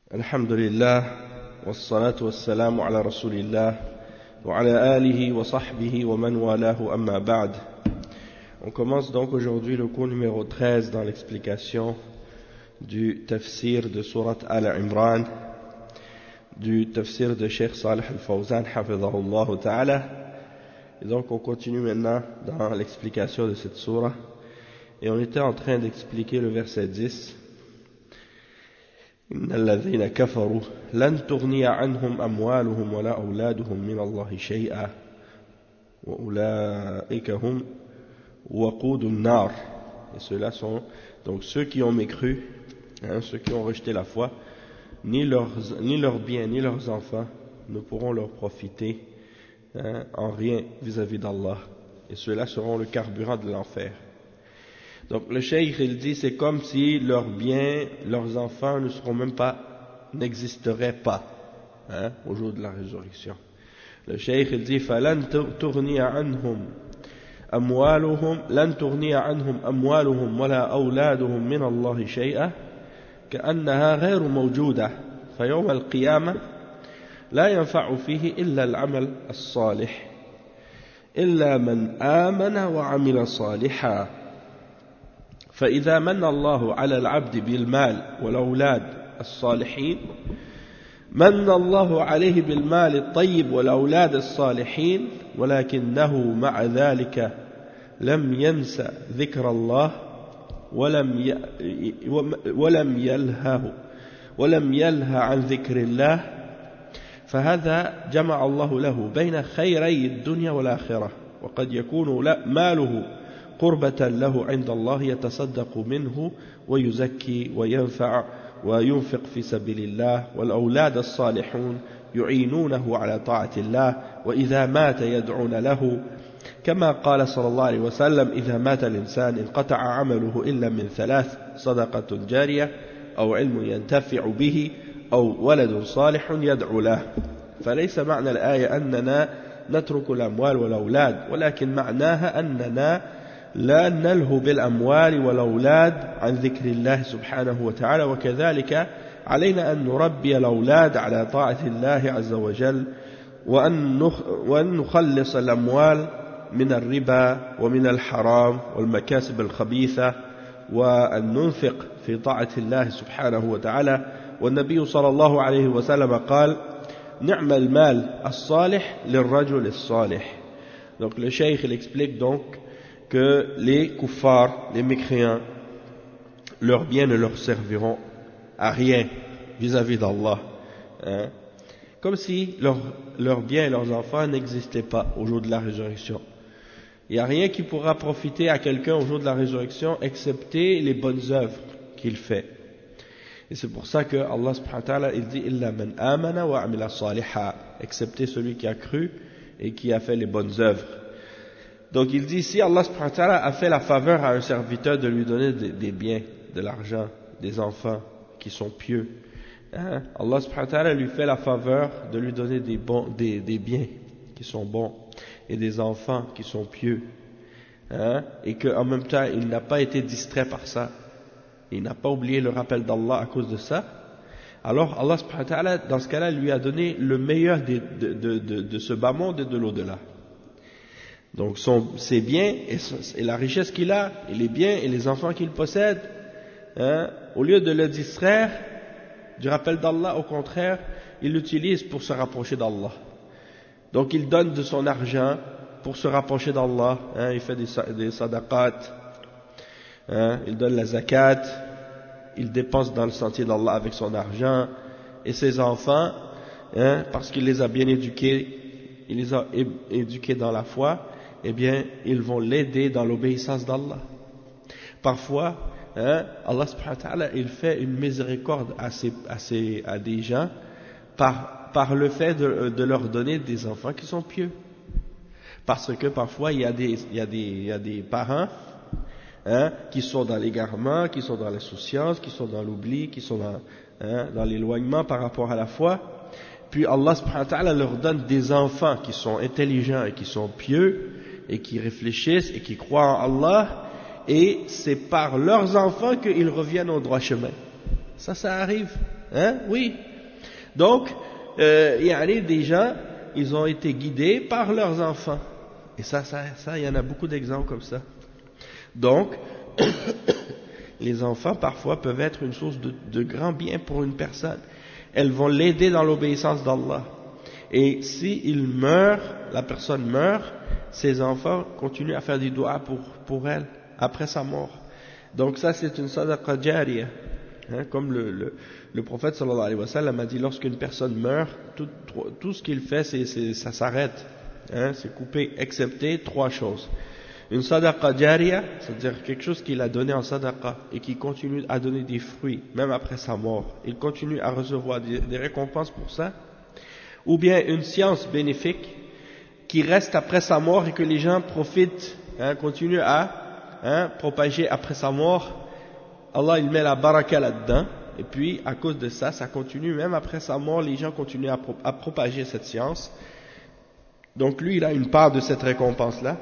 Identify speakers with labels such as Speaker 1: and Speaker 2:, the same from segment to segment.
Speaker 1: Alhamdulillah, wassalatu wassalamu ala rasulillah, wa ala alihi wa sahbihi wa man walahu amma ba'd. On commence donc aujourd'hui le cours numéro 13 dans l'explication du tafsir de Surat Al-Imran, du tafsir de Cheikh Salih Al-Fawzan, hafidhahullah ta'ala. Et donc on continue maintenant dans l'explication de cette surah. Et on était en train d'expliquer le verset 10. إن الذين كفروا لن تغني عنهم أموالهم ولا أولادهم من الله شيئا وأولئك هم وقود النار. Et ceux-là sont donc ceux qui ont mécru, ceux qui ont rejeté la foi, ni leurs biens ni leurs enfants ne pourront leur profiter en rien vis-à-vis d'Allah. Et ceux-là seront le carburant de l'enfer. Donc le cheikh il dit c'est comme si leurs biens, leurs enfants n'existeraient pas au jour de la résurrection. Le cheikh il dit فَلَنْ تُغْنِيَ عَنْهُمْ أَمْوَالُهُمْ وَلَا أَوْلَادُهُمْ مِنَ اللَّهِ شَيْئًا كَأَنَّهَا غَيْرُ مَوْجُودَةٍ فَيَوْمَ الْقِيَامَةِ لا ينفع فيه إلا العمل الصالح إلا من آمن وعمل صالحا فإذا من الله على العبد بالمال والأولاد الصالحين من الله عليه بالمال الطيب والأولاد الصالحين ولكنه مع ذلك لم ينسى ذكر الله ولم يلهى عن ذكر الله فهذا جمع الله له بين خيري الدنيا والآخرة وقد يكون ماله قربة له عند الله يتصدق منه ويزكي وينفع وينفق في سبيل الله والأولاد الصالحون يعينونه على طاعة الله وإذا مات يدعون له كما قال صلى الله عليه وسلم إذا مات الإنسان انقطع عمله إلا من ثلاث صدقة جارية أو علم ينتفع به أو ولد صالح يدعو له. فليس معنى الآية أننا نترك الأموال والأولاد ولكن معناها أننا لا نلهو بالأموال والأولاد عن ذكر الله سبحانه وتعالى وكذلك علينا أن نربي الأولاد على طاعة الله عز وجل وأن نخلص الأموال من الربا ومن الحرام والمكاسب الخبيثة وأن ننفق في طاعة الله سبحانه وتعالى. والنبي صلى الله عليه وسلم قال نعم المال الصالح للرجل الصالح. Donc le cheikh il explique donc que les kuffars, les mécréants, leurs biens ne leur serviront à rien vis-à-vis d'Allah. Comme si leurs biens et leurs enfants n'existaient pas au jour de la résurrection. Il n'y a rien qui pourra profiter à quelqu'un au jour de la résurrection excepté les bonnes œuvres qu'il fait. Et c'est pour ça que Allah subhanahu wa ta'ala il dit illa man amana wa amila saliha, excepté celui qui a cru et qui a fait les bonnes œuvres. Donc il dit si Allah subhanahu wa ta'ala a fait la faveur à un serviteur de lui donner des biens, de l'argent, des enfants qui sont pieux, Allah subhanahu wa ta'ala lui fait la faveur de lui donner des biens qui sont bons et des enfants qui sont pieux, et qu'en même temps il n'a pas été distrait par ça, il n'a pas oublié le rappel d'Allah à cause de ça, alors Allah subhanahu wa ta'ala dans ce cas-là lui a donné le meilleur de ce bas monde et de l'au-delà. Donc ses biens et la richesse qu'il a, et les biens et les enfants qu'il possède, au lieu de le distraire du rappel d'Allah, au contraire, il l'utilise pour se rapprocher d'Allah. Donc il donne de son argent pour se rapprocher d'Allah, il fait des sadaqat, il donne la zakat, il dépense dans le sentier d'Allah avec son argent, et ses enfants, parce qu'il les a bien éduqués, il les a éduqués dans la foi, eh bien, ils vont l'aider dans l'obéissance d'Allah. Parfois, Allah subhanahu wa ta'ala, il fait une miséricorde à des gens par le fait de leur donner des enfants qui sont pieux. Parce que parfois, il y a des parents, qui sont dans l'égarement, qui sont dans l'insouciance, qui sont dans l'oubli, qui sont dans l'éloignement par rapport à la foi. Puis Allah subhanahu wa ta'ala leur donne des enfants qui sont intelligents et qui sont pieux, et qui réfléchissent et qui croient en Allah, et c'est par leurs enfants qu'ils reviennent au droit chemin. Ça arrive, hein, oui. Donc, il y a des gens, ils ont été guidés par leurs enfants. Et ça, il y en a beaucoup d'exemples comme ça. Donc, les enfants, parfois, peuvent être une source de grand bien pour une personne. Elles vont l'aider dans l'obéissance d'Allah. Et s'il meurt, la personne meurt, ses enfants continuent à faire des doigts pour elle, après sa mort. Donc ça, c'est une sadaqa jariyah. Hein, comme le prophète sallallahu alayhi wa sallam a dit, lorsqu'une personne meurt, tout ce qu'il fait, ça s'arrête. Hein, c'est coupé, excepté 3 choses. Une sadaqa jariyah, c'est-à-dire quelque chose qu'il a donné en sadaqa et qui continue à donner des fruits, même après sa mort. Il continue à recevoir des récompenses pour ça. Ou bien une science bénéfique qui reste après sa mort et que les gens profitent, hein, continuent à propager après sa mort. Allah, il met la baraka là-dedans. Et puis, à cause de ça, ça continue. Même après sa mort, les gens continuent à propager cette science. Donc, lui, il a une part de cette récompense-là.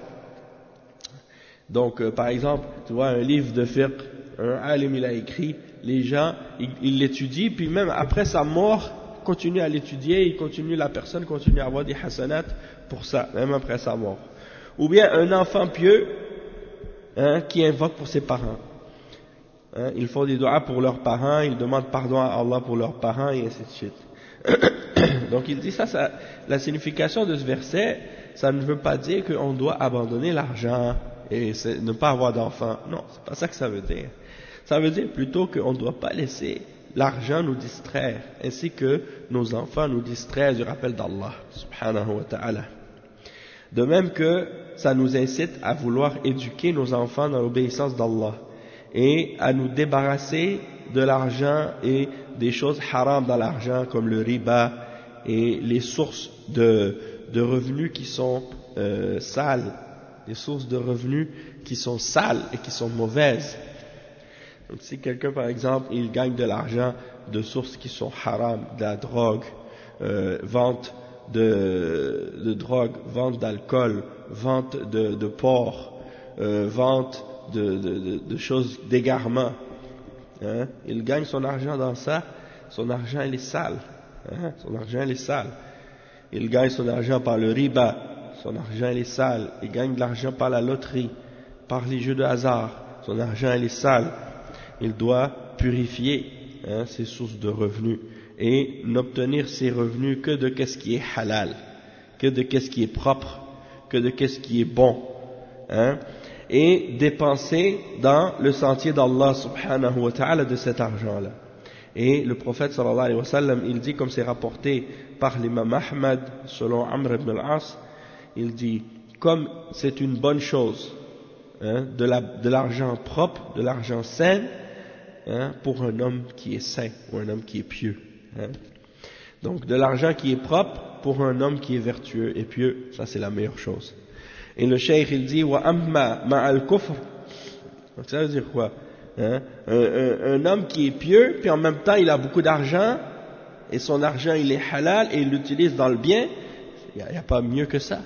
Speaker 1: Donc, par exemple, tu vois, un livre de fiqh, un alim, il a écrit, les gens, ils l'étudient, puis même après sa mort, continue à l'étudier, la personne continue à avoir des hasanat pour ça, même après sa mort. Ou bien un enfant pieux, hein, qui invoque pour ses parents. Hein, ils font des doigts pour leurs parents, ils demandent pardon à Allah pour leurs parents, et ainsi de suite. Donc il dit ça, la signification de ce verset, ça ne veut pas dire qu'on doit abandonner l'argent et ne pas avoir d'enfants. Non, c'est pas ça que ça veut dire. Ça veut dire plutôt qu'on ne doit pas laisser l'argent nous distraire, ainsi que nos enfants nous distraient du rappel d'Allah, subhanahu wa ta'ala. De même que ça nous incite à vouloir éduquer nos enfants dans l'obéissance d'Allah et à nous débarrasser de l'argent et des choses haram dans l'argent comme le riba et les sources de revenus qui sont sales, des sources de revenus qui sont sales et qui sont mauvaises. Donc si quelqu'un par exemple il gagne de l'argent de sources qui sont haram, de la drogue, vente de drogue, vente d'alcool, vente de porc, vente de choses d'égarement, hein, il gagne son argent dans ça, son argent il est sale, hein, son argent il est sale. Il gagne son argent par le riba, son argent il est sale. Il gagne de l'argent par la loterie, par les jeux de hasard, son argent il est sale. Il doit purifier, hein, ses sources de revenus et n'obtenir ses revenus que de qu'est-ce qui est halal, que de qu'est-ce qui est propre, que de qu'est-ce qui est bon, hein, et dépenser dans le sentier d'Allah subhanahu wa ta'ala de cet argent-là. Et le prophète sallallahu alayhi wa sallam, il dit, comme c'est rapporté par l'imam Ahmad selon Amr ibn al-As, il dit, comme c'est une bonne chose, hein, de l'argent propre, de l'argent sain, hein, pour un homme qui est saint ou un homme qui est pieux, hein. Donc de l'argent qui est propre pour un homme qui est vertueux et pieux, ça c'est la meilleure chose. Et le cheikh il dit wa amma ma'al kufr, donc ça veut dire quoi, hein? Un homme qui est pieux puis en même temps il a beaucoup d'argent et son argent il est halal et il l'utilise dans le bien, il n'y a pas mieux que ça.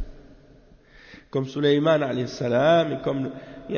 Speaker 1: Comme Sulayman alayhi salam et comme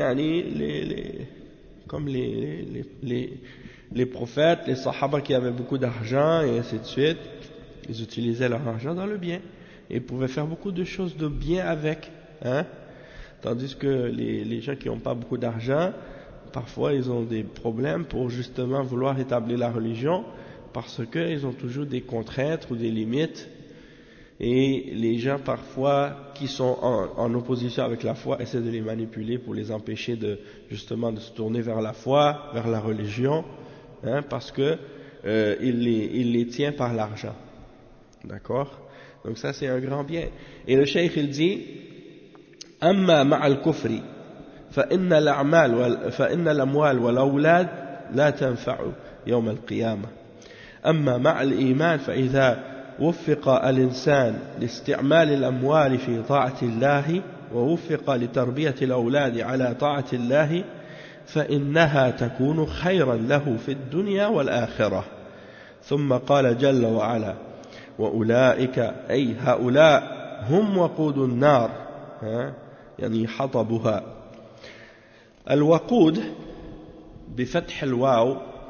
Speaker 1: les prophètes, les sahaba qui avaient beaucoup d'argent et ainsi de suite, ils utilisaient leur argent dans le bien et pouvaient faire beaucoup de choses de bien avec, hein? Tandis que les gens qui n'ont pas beaucoup d'argent, parfois ils ont des problèmes pour justement vouloir établir la religion parce qu'ils ont toujours des contraintes ou des limites. Et les gens parfois qui sont en opposition avec la foi essaient de les manipuler pour les empêcher justement de se tourner vers la foi, vers la religion, hein, parce que il les tient par l'argent. D'accord? Donc ça c'est un grand bien. Et le cheikh il dit أما مع الكفر فإن الأموال والأولاد لا تنفع يوم القيامة. أما مع الإيمان فإذا وفق الإنسان لاستعمال الأموال في طاعة الله ووفق لتربية الأولاد على طاعة الله فإنها تكون خيرا له في الدنيا والآخرة. ثم قال جل وعلا وأولئك أي هؤلاء هم وقود النار، يعني حطبها. الوقود بفتح الواو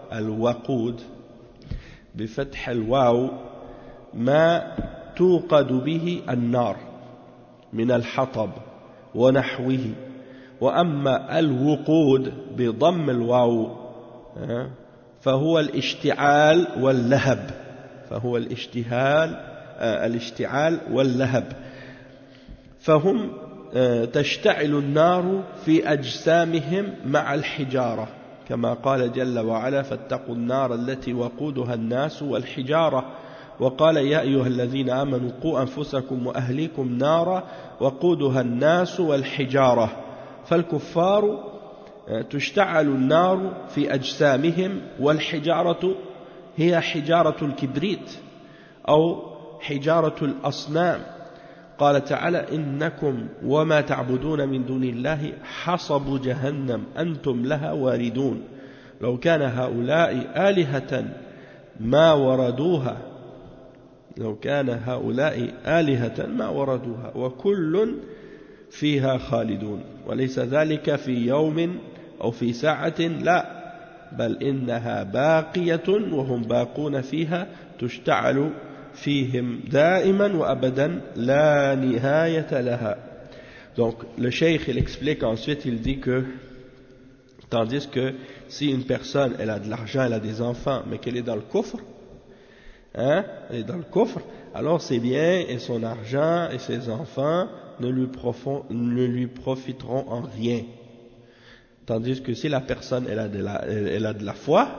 Speaker 1: الوقود بفتح الواو ما توقد به النار من الحطب ونحوه. وأما الوقود بضم الواو فهو الاشتعال واللهب، فهو الاشتعال واللهب. فهم تشتعل النار في أجسامهم مع الحجارة، كما قال جل وعلا فاتقوا النار التي وقودها الناس والحجارة. وقال يا أيها الذين آمنوا قوا أنفسكم وأهليكم نارا وقودها الناس والحجارة. فالكفار تشتعل النار في أجسامهم، والحجارة هي حجارة الكبريت أو حجارة الأصنام. قال تعالى إنكم وما تعبدون من دون الله حصب جهنم أنتم لها واردون. لو كان هؤلاء آلهة ما وردوها، لو كان هؤلاء آلهة ما وردوها وكل فيها خالدون. وليس ذلك في يوم أو في ساعة، لا، بل إنها باقية وهم باقون فيها تشتعل فيهم دائما وأبدا لا نهاية لها. Donc le cheikh il explique ensuite, il dit que tandis que si une personne elle a de l'argent, elle a des enfants, mais qu'elle est dans le coffre, elle est dans le coffre, alors ses biens et son argent et ses enfants ne lui profiteront en rien. Tandis que si la personne elle a de la foi,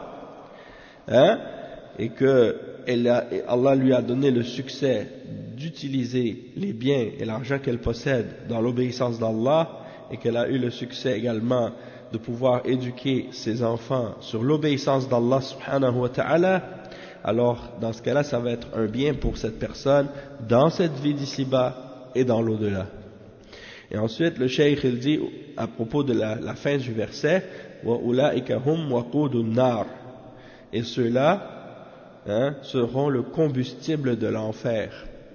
Speaker 1: et que Allah lui a donné le succès d'utiliser les biens et l'argent qu'elle possède dans l'obéissance d'Allah, et qu'elle a eu le succès également de pouvoir éduquer ses enfants sur l'obéissance d'Allah subhanahu wa ta'ala, alors dans ce cas-là ça va être un bien pour cette personne dans cette vie d'ici-bas et dans l'au-delà. Et ensuite le cheikh il dit à propos de la fin du verset wa ulaika hum waqudun nar, et ceux-là seront le combustible de l'enfer.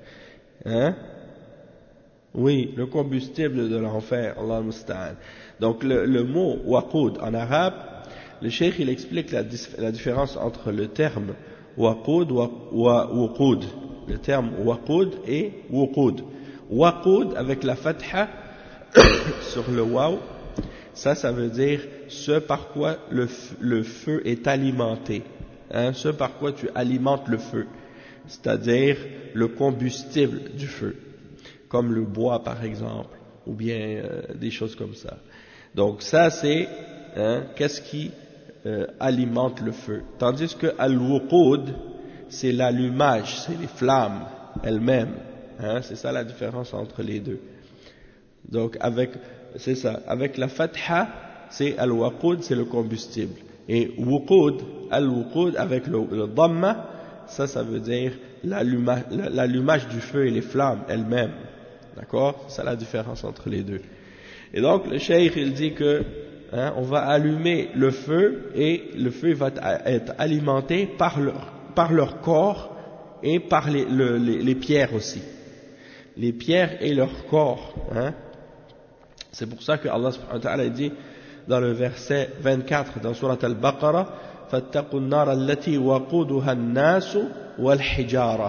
Speaker 1: Oui, le combustible de l'enfer, Allah musta'an. Donc le mot waqud en arabe, le cheikh il explique la différence entre le terme waqud wa wuqud, le terme waqud et wuqud. Waqud avec la fatha sur le waw, ça veut dire ce par quoi le feu est alimenté, ce par quoi tu alimentes le feu, c'est-à-dire le combustible du feu, comme le bois par exemple, ou bien des choses comme ça. Donc ça c'est qu'est-ce qui alimente le feu, tandis que al-wuqud c'est l'allumage, c'est les flammes elles-mêmes, c'est ça la différence entre les deux. Donc c'est ça, avec la fatha c'est al-waqud, c'est le combustible, et wuqud, al-wuqud avec le dhamma, ça veut dire l'allumage du feu et les flammes elles-mêmes, d'accord, c'est ça la différence entre les deux. Et donc le cheikh il dit que on va allumer le feu, et le feu va être alimenté par leur corps et par les pierres aussi, les pierres et leur corps, C'est pour ça que Allah subhanahu wa ta'ala dit dans le verset 24 dans Surat Al-Baqarah فَاتَّقُوا النَّارَ الَّتِي وَقُودُهَا النَّاسُ وَالْحِجَارَةُ,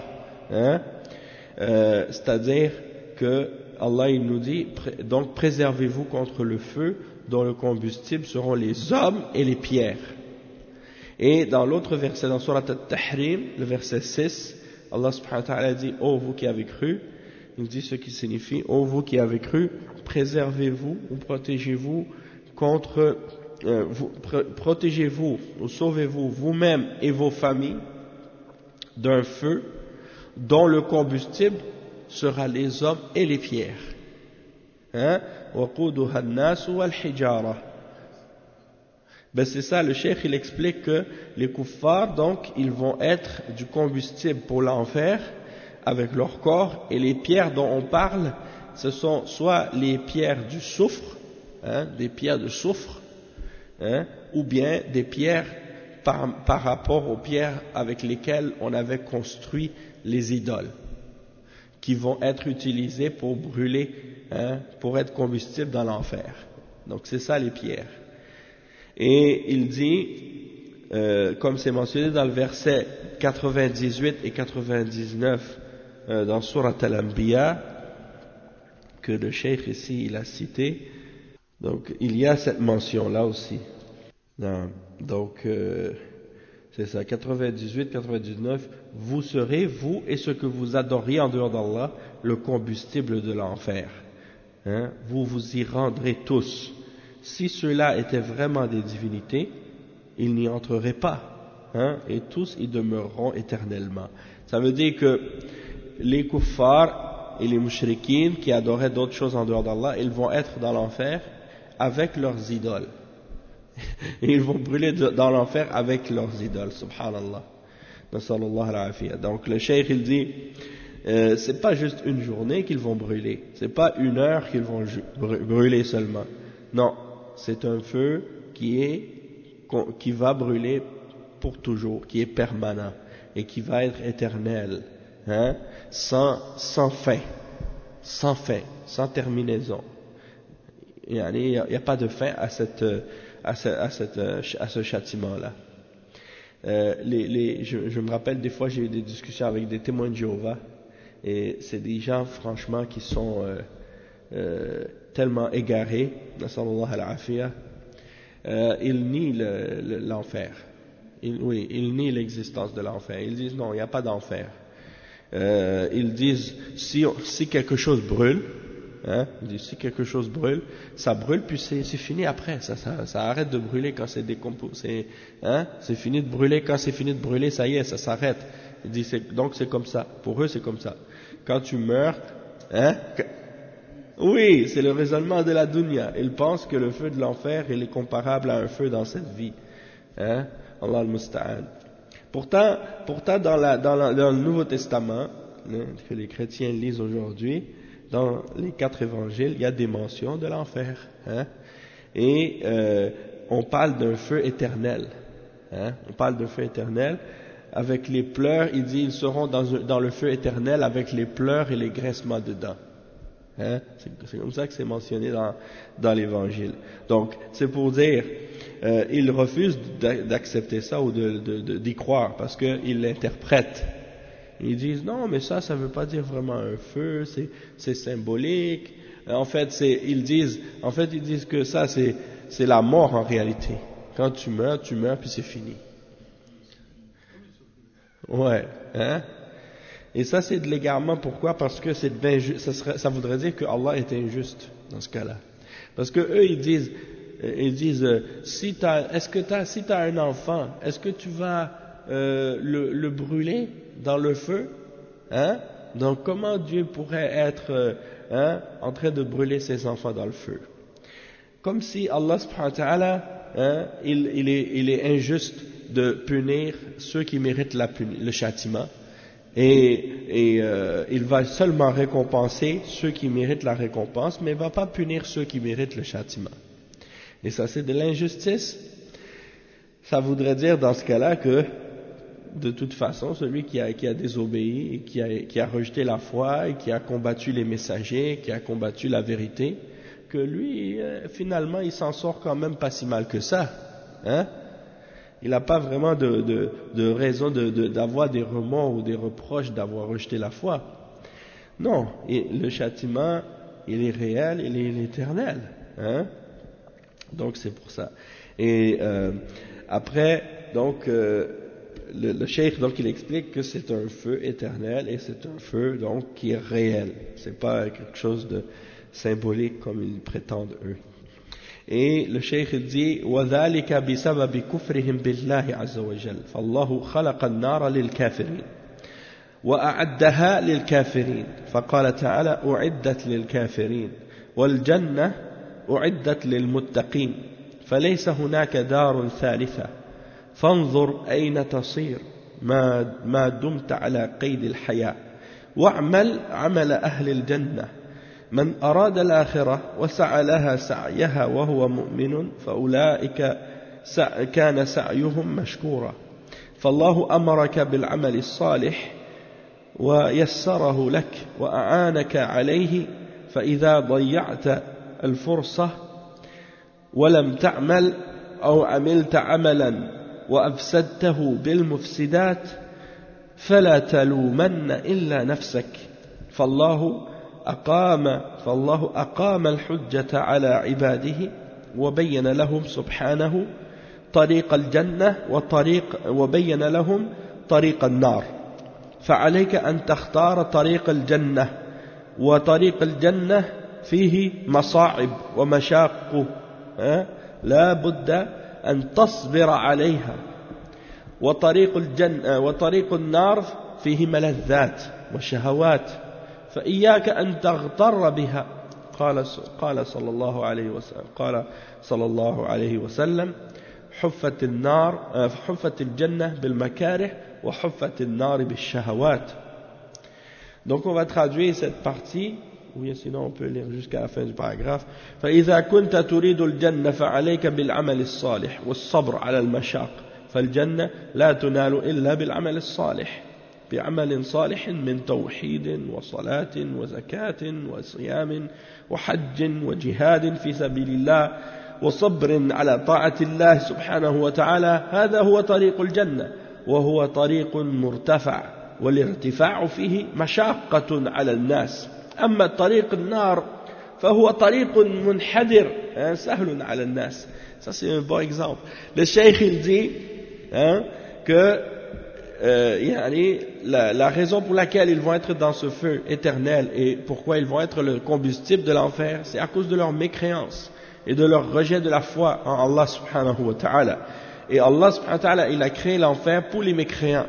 Speaker 1: c'est-à-dire que Allah il nous dit donc préservez-vous contre le feu dont le combustible seront les hommes et les pierres. Et dans l'autre verset dans Surat Al-Tahrim, le verset 6, Allah subhanahu wa ta'ala dit ô vous qui avez cru, il dit ce qui signifie ô vous qui avez cru, préservez-vous ou protégez-vous contre protégez-vous ou sauvez-vous vous-même et vos familles d'un feu dont le combustible sera les hommes et les pierres. وَقُودُهَا النَّاسُ وَالْحِجَارَةُ. Ben c'est ça, le cheikh il explique que les kuffars donc ils vont être du combustible pour l'enfer avec leur corps, et les pierres dont on parle ce sont soit les pierres du soufre, des pierres de soufre, ou bien des pierres par rapport aux pierres avec lesquelles on avait construit les idoles, qui vont être utilisées pour brûler, pour être combustible dans l'enfer. Donc c'est ça les pierres. Et il dit comme c'est mentionné dans le verset 98 et 99 dans Surat Al-Anbiya, que le cheikh ici il a cité, donc il y a cette mention là aussi. Non. Donc c'est ça, 98, 99, vous serez, vous et ce que vous adoriez en dehors d'Allah, le combustible de l'enfer. Hein? Vous vous y rendrez tous. Si ceux-là étaient vraiment des divinités, ils n'y entreraient pas. Hein? Et tous y demeureront éternellement. Ça veut dire que les kuffars et les mushrikines qui adoraient d'autres choses en dehors d'Allah, ils vont être dans l'enfer avec leurs idoles. Et ils vont brûler dans l'enfer avec leurs idoles, subhanallah. Donc le cheikh il dit, c'est pas juste une journée qu'ils vont brûler, c'est pas une heure qu'ils vont brûler seulement. Non, c'est un feu qui va brûler pour toujours, qui est permanent et qui va être éternel, hein, sans fin, sans terminaison. Il n'y a pas de fin à ce châtiment-là. Je me rappelle des fois j'ai eu des discussions avec des témoins de Jéhovah et c'est des gens franchement qui sont tellement égarés, nasallallahu al-afiyah, ils nient l'enfer. Ils nient l'existence de l'enfer. Ils disent non, il n'y a pas d'enfer. Ils disent si quelque chose brûle, hein, si quelque chose brûle, ça brûle puis c'est fini après, ça arrête de brûler quand c'est décomposé, hein, c'est fini de brûler, quand c'est fini de brûler, ça y est, ça s'arrête. Ils disent donc c'est comme ça, pour eux c'est comme ça. Quand tu meurs, hein, oui, c'est le raisonnement de la dunya. Ils pensent que le feu de l'enfer il est comparable à un feu dans cette vie, hein, Allah al-Musta'an. Pourtant dans le Nouveau Testament, hein, que les chrétiens lisent aujourd'hui, dans les 4 évangiles, il y a des mentions de l'enfer, hein, et on parle d'un feu éternel, hein, on parle d'un feu éternel avec les pleurs. Il dit ils seront dans le feu éternel avec les pleurs et les grincements de dents, hein, c'est comme ça que c'est mentionné dans l'évangile. Donc c'est pour dire ils refusent d'accepter ça ou d'y croire parce qu'ils l'interprètent. Ils disent non, mais ça veut pas dire vraiment un feu, c'est symbolique. En fait, ils disent que ça c'est la mort en réalité. Quand tu meurs puis c'est fini. Ouais, hein? Et ça c'est de l'égarement. Pourquoi? Parce que ça voudrait dire que Allah est injuste dans ce cas-là. Parce que eux ils disent si t'as un enfant, est-ce que tu vas le brûler dans le feu, hein? Donc comment Dieu pourrait être en train de brûler ses enfants dans le feu? Comme si Allah subhanahu wa ta'ala, hein, il est injuste de punir ceux qui méritent le châtiment et il va seulement récompenser ceux qui méritent la récompense, mais il ne va pas punir ceux qui méritent le châtiment. Et ça c'est de l'injustice. Ça voudrait dire dans ce cas-là que de toute façon, celui qui a désobéi, et qui a rejeté la foi, et qui a combattu les messagers, qui a combattu la vérité, que lui, finalement, il s'en sort quand même pas si mal que ça. Hein? Il n'a pas vraiment de raison d'avoir des remords ou des reproches d'avoir rejeté la foi. Non, et le châtiment, il est réel, il est éternel. Hein? Donc c'est pour ça. Et après, donc... le cheikh donc il explique que c'est un feu éternel et c'est un feu donc qui est réel, c'est pas quelque chose de symbolique comme ils prétendent eux. Et le cheikh il dit وَذَلِكَ بِسَبَبِ كُفْرِهِمْ بِاللَّهِ عَزَّ وَجَلَّ فَاللَّهُ خَلَقَ النَّارَ لِلْكَافِرِينَ وَأَعَدَّهَا لِلْكَافِرِينَ فقال تعالى أُعِدَّتْ لِلْكَافِرِينَ وَالْجَنَّةُ أُعِدَّتْ لِلْمُتَّقِينَ فليس هناك دار ثالثة فانظر أين تصير ما دمت على قيد الحياة واعمل عمل أهل الجنة من أراد الآخرة وسعى لها سعيها وهو مؤمن فأولئك كان سعيهم مشكورا فالله أمرك بالعمل الصالح ويسره لك وأعانك عليه فإذا ضيعت الفرصة ولم تعمل أو عملت عملا وأفسدته بالمفسدات فلا تلومن إلا نفسك فالله أقام الحجة على عباده وبين لهم سبحانه طريق الجنة وبين لهم طريق النار فعليك أن تختار طريق الجنة وطريق الجنة فيه مصاعب ومشاق لا بد أن تصبر عليها وطريق النار فيه ملذات وشهوات فإياك أن تغتر بها قال صلى الله عليه وسلم حفت الجنة بالمكاره وحفت النار بالشهوات. Donc on va traduire cette partie, ou sinon on peut lire jusqu'à la fin du paragraphe. فإذا كنت تريد الجنة فعليك بالعمل الصالح والصبر على المشاق فالجنة لا تنال إلا بالعمل الصالح بعمل صالح من توحيد وصلاة وزكاة وصيام وحج وجهاد في سبيل الله وصبر على طاعة الله سبحانه وتعالى هذا هو طريق الجنة وهو طريق مرتفع والارتفاع فيه مشاقة على الناس أما طريق النار فهو طريق منحدر سهل على الناس. Ça c'est un bon exemple. Le cheikh il dit que la raison pour laquelle ils vont être dans ce feu éternel et pourquoi ils vont être le combustible de l'enfer, c'est à cause de leur mécréance et de leur rejet de la foi en Allah subhanahu wa ta'ala. Et Allah subhanahu wa ta'ala, il a créé l'enfer pour les mécréants.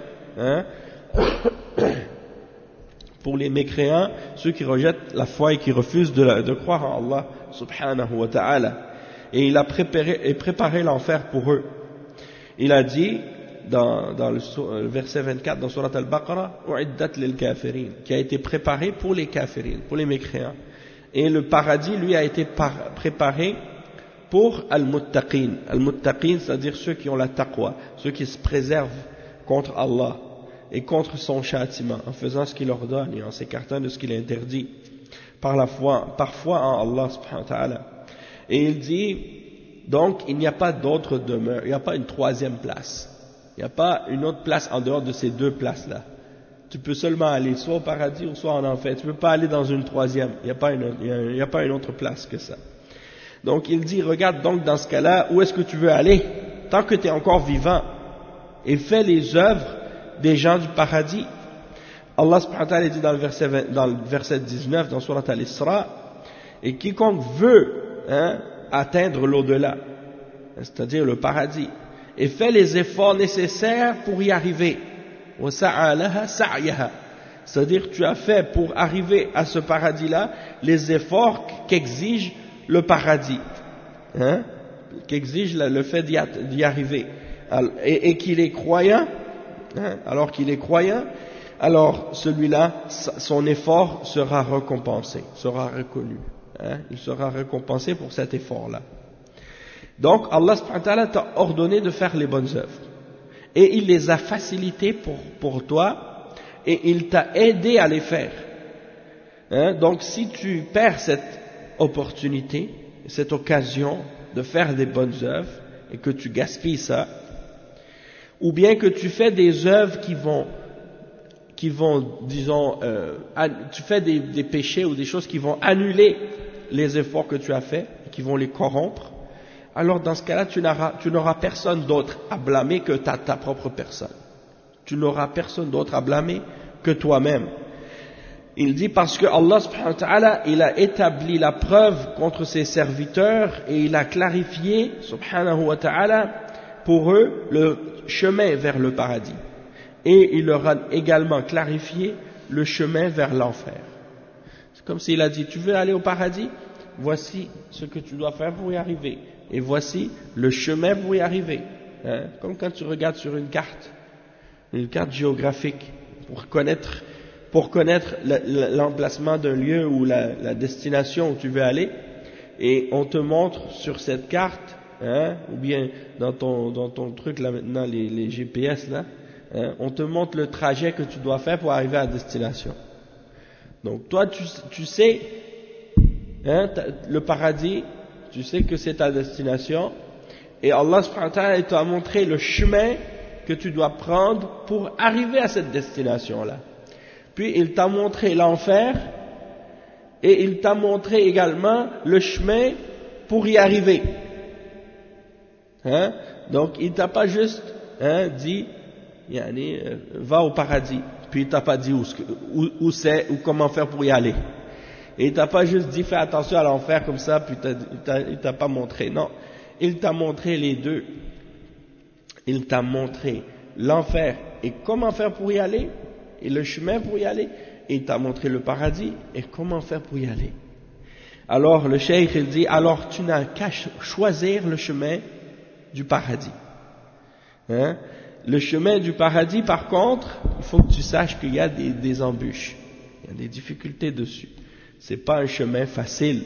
Speaker 1: Pour les mécréants, ceux qui rejettent la foi et qui refusent de croire en Allah subhanahu wa ta'ala. Et il a préparé l'enfer pour eux. Il a dit dans le verset 24 dans Surat Al-Baqarah u'iddat lil kafirin, qui a été préparé pour les kafirin, pour les mécréants. Et le paradis lui a été préparé pour al-muttaqin. Al-muttaqin, c'est-à-dire ceux qui ont la taqwa, ceux qui se préservent contre Allah et contre son châtiment en faisant ce qu'il ordonne et en s'écartant de ce qu'il interdit parfois en Allah subhanahu wa ta'ala. Et il dit donc il n'y a pas d'autre demeure, il n'y a pas une troisième place. Il n'y a pas une autre place en dehors de ces deux places-là. Tu peux seulement aller soit au paradis ou soit en enfer. Tu ne peux pas aller dans une troisième. Il n'y a pas une autre place que ça. Donc il dit, regarde donc dans ce cas-là, où est-ce que tu veux aller? Tant que tu es encore vivant. Et fais les œuvres des gens du paradis. Allah subhanahu wa ta'ala dit dans le verset 19, dans Surat Al-Isra, et quiconque veut atteindre l'au-delà, c'est-à-dire le paradis, et fait les efforts nécessaires pour y arriver. C'est-à-dire tu as fait pour arriver à ce paradis-là les efforts qu'exige le paradis, qu'exige le fait d'y arriver, et qu'il est croyant, alors qu'il est croyant, alors celui-là, son effort sera récompensé, sera reconnu, il sera récompensé pour cet effort-là. Donc Allah subhanahu wa ta'ala t'a ordonné de faire les bonnes œuvres et il les a facilitées pour toi et il t'a aidé à les faire. Donc si tu perds cette opportunité, cette occasion de faire des bonnes œuvres et que tu gaspilles ça, ou bien que tu fais des œuvres qui vont disons, tu fais des péchés ou des choses qui vont annuler les efforts que tu as faits, qui vont les corrompre, alors dans ce cas-là, tu n'auras personne d'autre à blâmer que ta propre personne. Tu n'auras personne d'autre à blâmer que toi-même. Il dit parce que Allah subhanahu wa ta'ala, il a établi la preuve contre ses serviteurs et il a clarifié, subhanahu wa ta'ala, pour eux le chemin vers le paradis. Et il leur a également clarifié le chemin vers l'enfer. C'est comme s'il a dit, tu veux aller au paradis? Voici ce que tu dois faire pour y arriver. Et voici le chemin pour y arriver. Comme quand tu regardes sur une carte géographique, pour connaître l'emplacement d'un lieu ou la destination où tu veux aller, et on te montre sur cette carte, ou bien dans ton truc là maintenant, les GPS là, on te montre le trajet que tu dois faire pour arriver à la destination. Donc toi tu sais, le paradis, tu sais que c'est ta destination, Et Allah subhanahu wa ta'ala t'a montré le chemin que tu dois prendre pour arriver à cette destination-là. Puis il t'a montré l'enfer et il t'a montré également le chemin pour y arriver. Hein? Donc il t'a pas juste dit va au paradis, puis il t'a pas dit où c'est ou comment faire pour y aller. Et il t'a pas juste dit fais attention à l'enfer comme ça, puis il t'a pas montré. Non, il t'a montré les deux. Il t'a montré l'enfer et comment faire pour y aller, et le chemin pour y aller, et il t'a montré le paradis et comment faire pour y aller. Alors le cheikh il dit, alors tu n'as qu'à choisir le chemin du paradis. Hein? Le chemin du paradis par contre, il faut que tu saches qu'il y a des embûches, il y a des difficultés dessus. C'est pas un chemin facile.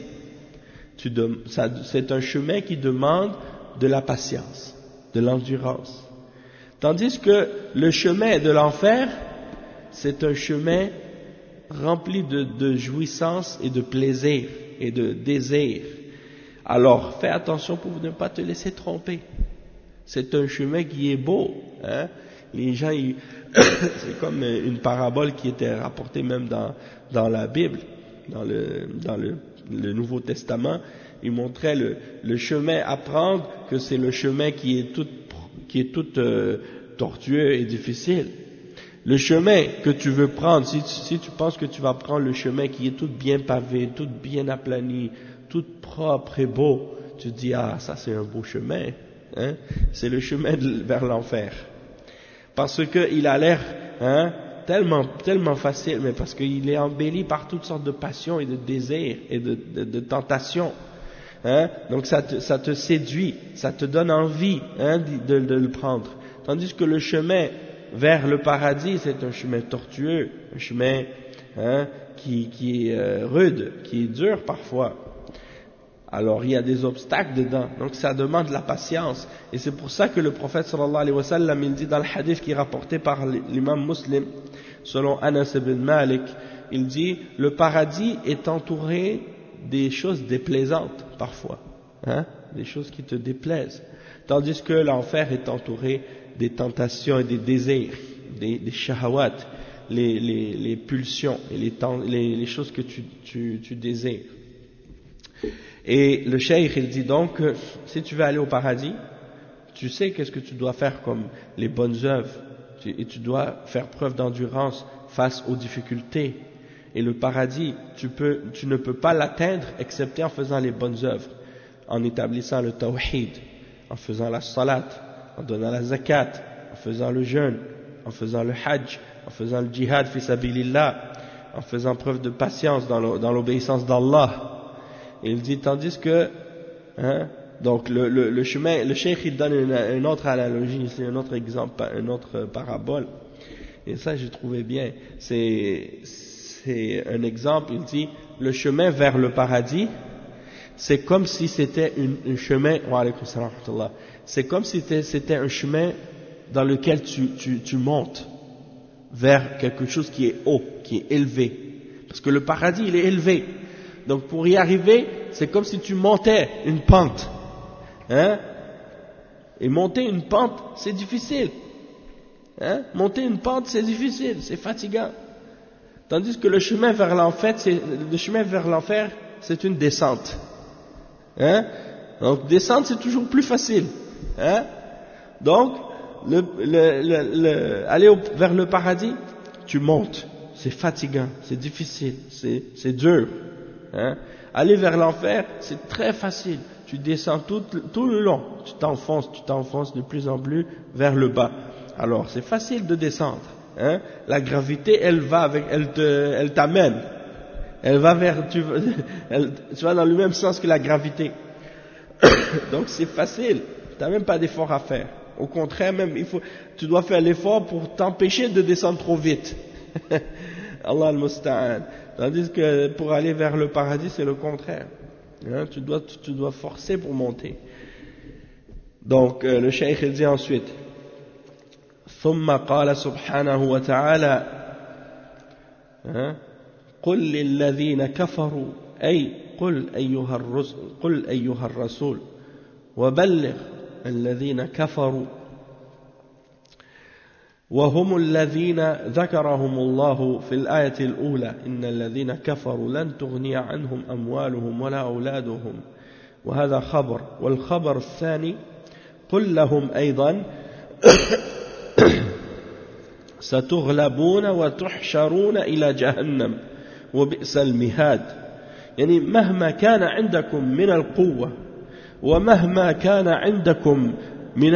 Speaker 1: C'est un chemin qui demande de la patience, de l'endurance. Tandis que le chemin de l'enfer, c'est un chemin rempli de jouissance et de plaisir et de désir. Alors, fais attention pour ne pas te laisser tromper. C'est un chemin qui est beau. Hein? Les gens, c'est comme une parabole qui était rapportée même dans la Bible, dans le Nouveau Testament. Il montrait le chemin à prendre, que c'est le chemin qui est tout tortueux et difficile. Le chemin que tu veux prendre, si tu penses que tu vas prendre le chemin qui est tout bien pavé, tout bien aplani, tout propre et beau, tu te dis ça c'est un beau chemin, hein? C'est le chemin vers l'enfer. Parce que il a l'air tellement facile, mais parce qu'il est embelli par toutes sortes de passions et de désirs et de tentations. Hein? Donc ça te séduit, ça te donne envie de le prendre. Tandis que le chemin vers le paradis, c'est un chemin tortueux, un chemin qui est rude, qui est dur parfois. Alors il y a des obstacles dedans, donc ça demande la patience. Et c'est pour ça que le prophète sallallahu alayhi wa sallam, il dit dans le hadith qui est rapporté par l'imam Muslim, selon Anas ibn Malik, il dit, le paradis est entouré des choses déplaisantes parfois, des choses qui te déplaisent, tandis que l'enfer est entouré des tentations et des désirs, des shahawat, les pulsions et les choses que tu désires. Et le cheikh il dit donc, si tu veux aller au paradis, tu sais qu'est-ce que tu dois faire comme les bonnes œuvres, et tu dois faire preuve d'endurance face aux difficultés. Et le paradis, tu ne peux pas l'atteindre excepté en faisant les bonnes œuvres, en établissant le tawhid, en faisant la salat, en donnant la zakat, en faisant le jeûne, en faisant le hajj, en faisant le djihad fi sabilillah, en faisant preuve de patience dans l'obéissance d'Allah. Et il dit, tandis que, donc le chemin, le cheikh il donne une autre analogie, c'est un autre exemple, une autre parabole, et ça j'ai trouvé bien, c'est un exemple, il dit, le chemin vers le paradis, c'est comme si c'était un chemin, wa alaykum salam wa rahmatullah, c'est comme si c'était un chemin dans lequel tu montes vers quelque chose qui est haut, qui est élevé, parce que le paradis il est élevé. Donc pour y arriver, c'est comme si tu montais une pente. Et monter une pente, c'est difficile. Monter une pente, c'est difficile, c'est fatigant. Tandis que le chemin vers l'enfer, c'est une descente. Donc descendre, c'est toujours plus facile. Donc, aller vers le paradis, tu montes. C'est fatigant, c'est difficile, c'est dur. Aller vers l'enfer, c'est très facile. Tu descends tout le long. Tu t'enfonces de plus en plus vers le bas. Alors, c'est facile de descendre. La gravité, elle t'amène. Elle va tu vas dans le même sens que la gravité. Donc, c'est facile. Tu n'as même pas d'effort à faire. Au contraire, même, tu dois faire l'effort pour t'empêcher de descendre trop vite. Allah al-Musta'an. Tandis que pour aller vers le paradis, c'est le contraire. Tu dois forcer pour monter. Donc, le cheikh il dit ensuite, ثم قال سبحانه وتعالى قل للذين كفروا أي قل أيها الرسول وبلغ الذين كفروا وهم الذين ذكرهم الله في الآية الأولى إن الذين كفروا لن تغني عنهم أموالهم ولا أولادهم وهذا خبر والخبر الثاني قل لهم أيضا ستغلبون وتحشرون إلى جهنم وبئس المهاد يعني مهما كان عندكم من القوة ومهما كان عندكم من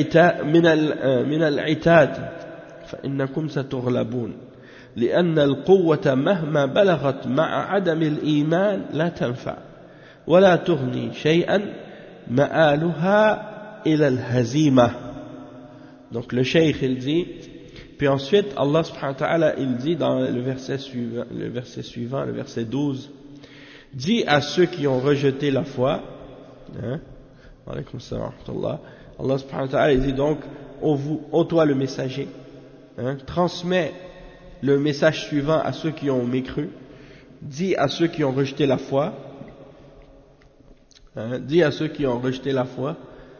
Speaker 1: العتاد فإنكم ستغلبون لأن القوة مهما بلغت مع عدم الإيمان لا تنفع ولا تغني شيئا مآلها إلى الهزيمة. Donc le cheikh il dit, puis ensuite Allah subhanahu wa ta'ala il dit dans le verset suivant, le verset 12, dit à ceux qui ont rejeté la foi, hein, alaykoum salam wa rahmatullah, Allah subhanahu wa ta'ala il dit donc, ô toi le messager, hein, transmets le message suivant à ceux qui ont mécru, dis à ceux qui ont rejeté la foi, hein, dis à ceux qui ont rejeté la foi.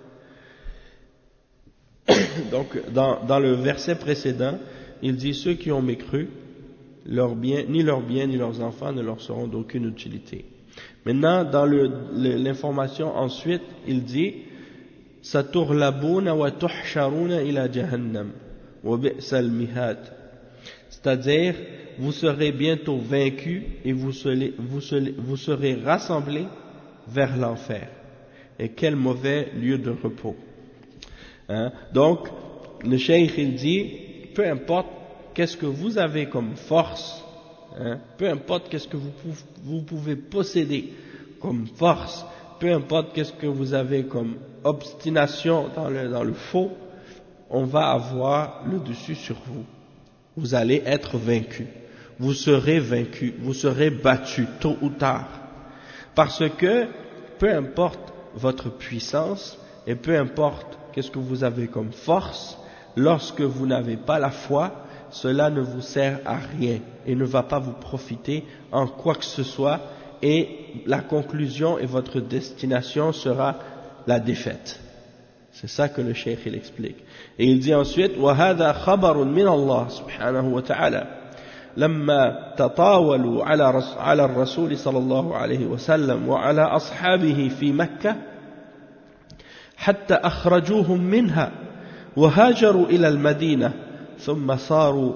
Speaker 1: Donc dans le verset précédent il dit ceux qui ont mécru ni leurs biens ni leurs enfants ne leur seront d'aucune utilité. Maintenant dans l'information ensuite il dit satughlabuna wa tuhsharuna ila jahannam wa bi'sal mihad, c'est-à-dire vous serez bientôt vaincus et vous serez rassemblés vers l'enfer, et quel mauvais lieu de repos. Hein? Donc le cheikh il dit peu importe qu'est-ce que vous avez comme force, hein, peu importe qu'est-ce que vous pouvez posséder comme force, peu importe qu'est-ce que vous avez comme obstination dans le faux, on va avoir le dessus sur vous. Vous allez être vaincus, vous serez vaincus, vous serez battus tôt ou tard, parce que peu importe votre puissance et peu importe qu'est-ce que vous avez comme force, lorsque vous n'avez pas la foi, cela ne vous sert à rien et ne va pas vous profiter en quoi que ce soit, et la conclusion et votre destination sera la défaite. C'est ça que le cheikh il explique. Et il dit ensuite وَهَذَا خَبَرٌ مِّنَ اللَّهِ سُبْحَانَهُ وَتَعَالَى لما تطاولوا على الرسول صلى الله عليه وسلم وعلى أصحابه في مكة حتى أخرجوهم منها وهاجروا إلى المدينة ثم صاروا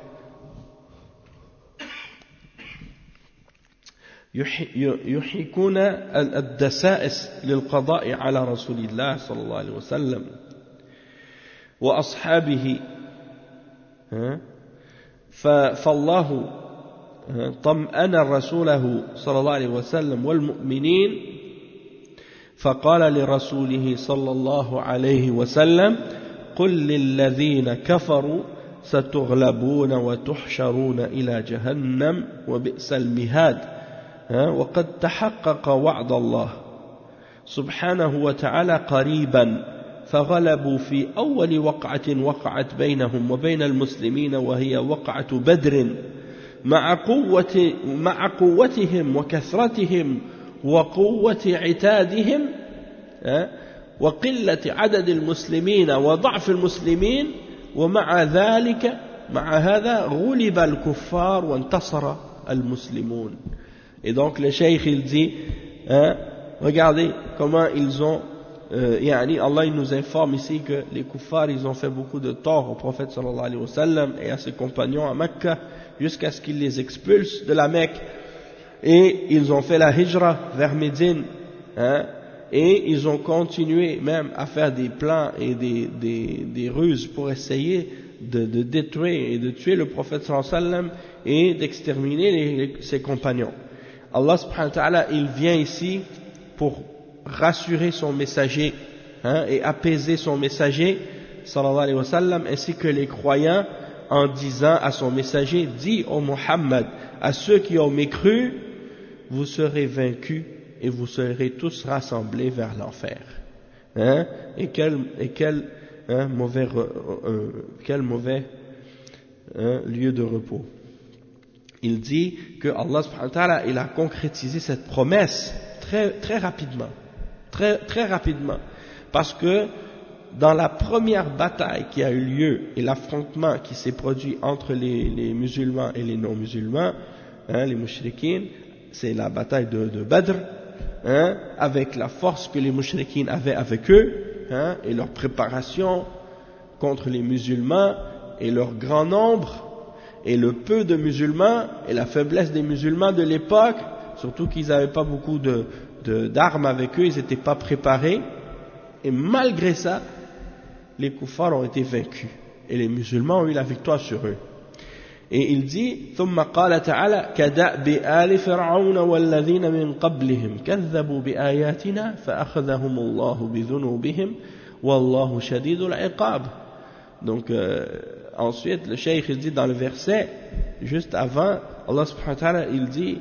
Speaker 1: يحيكون الدسائس للقضاء على رسول الله صلى الله عليه وسلم وأصحابه فالله طمأن رسوله صلى الله عليه وسلم والمؤمنين فقال لرسوله صلى الله عليه وسلم قل للذين كفروا ستغلبون وتحشرون إلى جهنم وبئس المهاد وقد تحقق وعد الله سبحانه وتعالى قريبا فغلبوا في أول وقعة وقعت بينهم وبين المسلمين وهي وقعة بدر مع قوتهم وكثرتهم وقوة عتادهم وقلة عدد المسلمين وضعف المسلمين ومع ذلك مع هذا غلب الكفار وانتصر المسلمون. Et donc le cheikh il dit regardez comment ils ont Allah il nous informe ici que les kuffars ils ont fait beaucoup de tort au prophète sallallahu alayhi wa sallam et à ses compagnons à Mecca jusqu'à ce qu'ils les expulsent de la Mecque, et ils ont fait la hijra vers Médine, et ils ont continué même à faire des plans et des ruses pour essayer de détruire et de tuer le prophète sallallahu alayhi wa sallam et d'exterminer ses compagnons. Allah subhanahu wa ta'ala il vient ici pour rassurer son messager et apaiser son messager sallallahu alayhi wa sallam ainsi que les croyants en disant à son messager: dis ô Muhammad à ceux qui ont mécru, vous serez vaincus et vous serez tous rassemblés vers l'enfer. Et quel mauvais lieu de repos. Il dit que Allah subhanahu wa ta'ala il a concrétisé cette promesse très rapidement, très rapidement, Parce que dans la première bataille qui a eu lieu et l'affrontement qui s'est produit entre les musulmans et les non-musulmans, les mushrikines, c'est la bataille de Badr, avec la force que les mushrikines avaient avec eux, et leur préparation contre les musulmans et leur grand nombre et le peu de musulmans et la faiblesse des musulmans de l'époque, surtout qu'ils n'avaient pas beaucoup d'armes avec eux, ils n'étaient pas préparés, et malgré ça les kuffars ont été vaincus et les musulmans ont eu la victoire sur eux. Et il dit ثم قال تعالى كدأب آل فرعون والذين من قبلهم كذبوا بآياتنا فأخذهم الله بذنوبهم والله شديد العقاب. Donc ensuite le cheikh il dit dans le verset juste avant, Allah subhanahu wa ta'ala il dit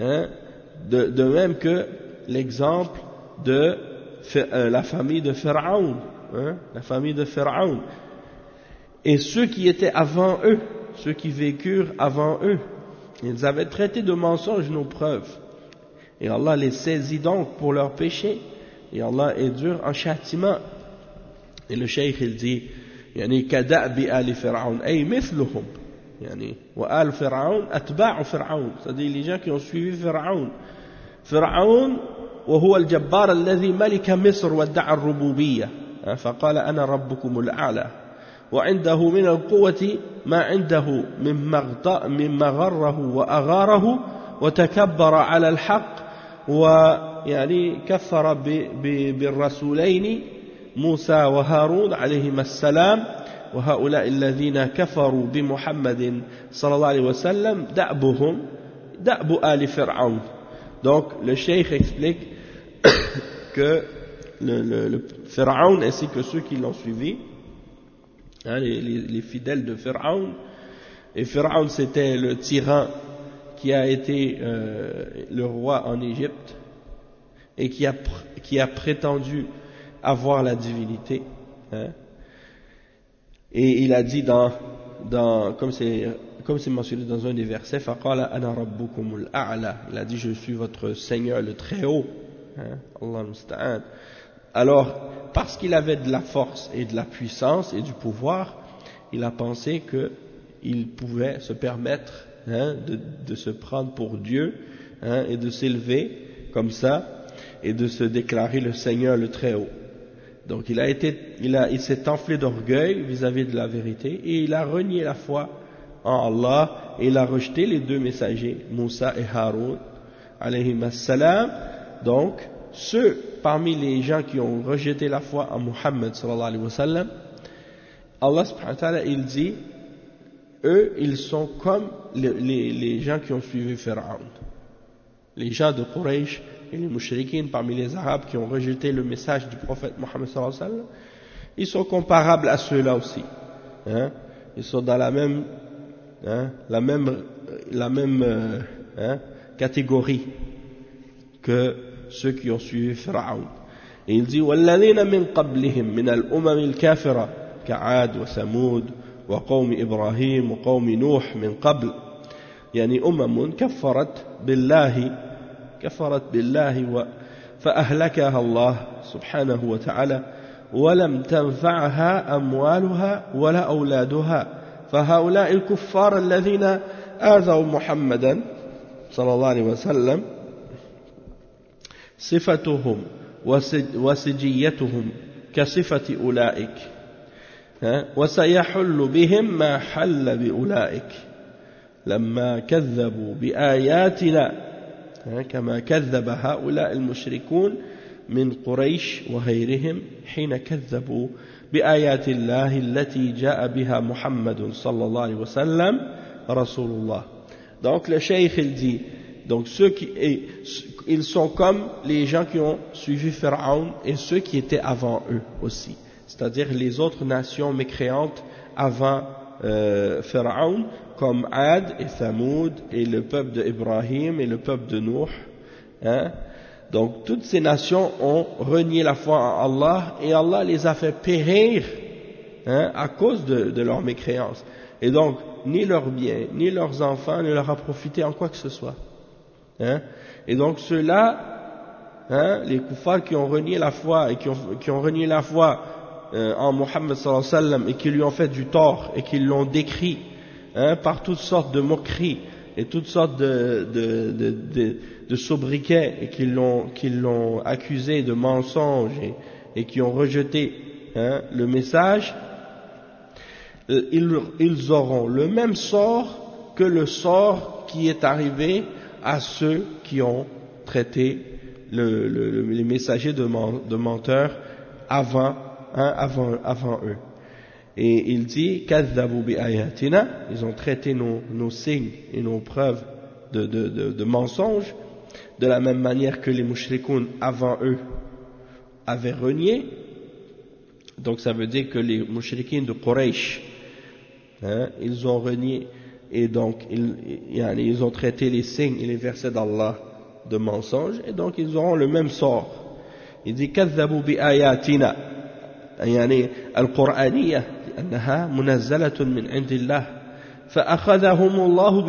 Speaker 1: de même que l'exemple de la famille de Pharaon, la famille de Pharaon et ceux qui étaient avant eux, ceux qui vécurent avant eux, ils avaient traité de mensonges nos preuves et Allah les saisit donc pour leurs péchés et Allah est dur en châtiment. Et le cheikh il dit يعني كدأب آل فرعون أي مثلهم يعني وآل فرعون أتباع فرعون, c'est-à-dire les gens qui ont suivi فرعون وهو الجبار الذي ملك مصر وادعى الربوبية فقال أنا ربكم الأعلى وعنده من القوة ما عنده مما غره وأغاره وتكبر على الحق ويعني كفر بالرسولين موسى وهارون عليهما السلام وهؤلاء الذين كفروا بمحمد صلى الله عليه وسلم دأب آل فرعون. Donc le cheikh explique que le Pharaon ainsi que ceux qui l'ont suivi, les fidèles de Pharaon, et Pharaon c'était le tyran qui a été le roi en Égypte et qui a prétendu avoir la divinité, et il a dit comme c'est mentionné dans un des versets, فَقَالَ أَنَا رَبُّكُمُ الْأَعْلَى, il a dit je suis votre Seigneur le très haut, Allah musta'an. Alors parce qu'il avait de la force et de la puissance et du pouvoir, il a pensé qu'il pouvait se permettre de se prendre pour Dieu et de s'élever comme ça et de se déclarer le Seigneur le très haut. Donc il s'est enflé d'orgueil vis-à-vis de la vérité et il a renié la foi en Allah et il a rejeté les deux messagers, Moussa et Haroun, alayhim as-salam. Donc ceux parmi les gens qui ont rejeté la foi en Muhammad sallallahu alayhi wa sallam, Allah subhanahu wa ta'ala il dit, eux ils sont comme les gens qui ont suivi Pharaon, les gens de Quraysh et les mushrikines parmi les Arabes qui ont rejeté le message du prophète Mohammed sallallahu alayhi wa sallam, ils sont comparables à ceux-là aussi, ils sont dans la même catégorie que ceux qui ont suivi Pharaon. Et il dit وَالَّذِينَ مِنْ قَبْلِهِمْ مِنَ الْأُمَمِ الْكَافِرَةِ كَعَادٍ وَثَمُودَ وقوم إبراهيم وقوم نوح من قبل يعني كفرت بالله فأهلكها الله سبحانه وتعالى ولم تنفعها أموالها ولا أولادها فهؤلاء الكفار الذين آذوا محمدا صلى الله عليه وسلم صفتهم وسجيتهم كصفة أولئك وسيحل بهم ما حل بأولئك لما كذبوا بآياتنا كما كذب هؤلاء المشركون من قريش وغيرهم حين كذبوا بآيات الله التي جاء بها محمد صلى الله عليه وسلم رسول الله. Donc le cheikh il dit, donc ils sont comme les gens qui ont suivi Pharaon et ceux qui étaient avant eux aussi, c'est-à-dire les autres nations mécréantes avant Pharaon, comme Ad et Thamoud et le peuple d'Ibrahim et le peuple de Nuh. Donc toutes ces nations ont renié la foi en Allah et Allah les a fait périr à cause de leur mécréance. Et donc ni leurs biens, ni leurs enfants ne leur a profité en quoi que ce soit. Et donc ceux-là, les kuffars qui ont renié la foi et qui ont renié la foi en Muhammad sallallahu alayhi wa sallam et qui lui ont fait du tort et qui l'ont décrit par toutes sortes de moqueries et toutes sortes de sobriquets et qui l'ont accusé de mensonge et qui ont rejeté le message, ils auront le même sort que le sort qui est arrivé à ceux qui ont traité les messagers de menteurs avant eux. Et il dit كذبوا بآياتنا, ils ont traité nos signes et nos preuves de mensonges, de la même manière que les mushrikoun avant eux avaient renié. Donc ça veut dire que les mushrikines de Quraysh, ils ont renié, et donc ils ont traité les signes et les versets d'Allah de mensonges, et donc ils auront le même sort. Il dit كذبوا بآياتنا يعني القرآنية أنها منزلة من عند الله فأخذهم الله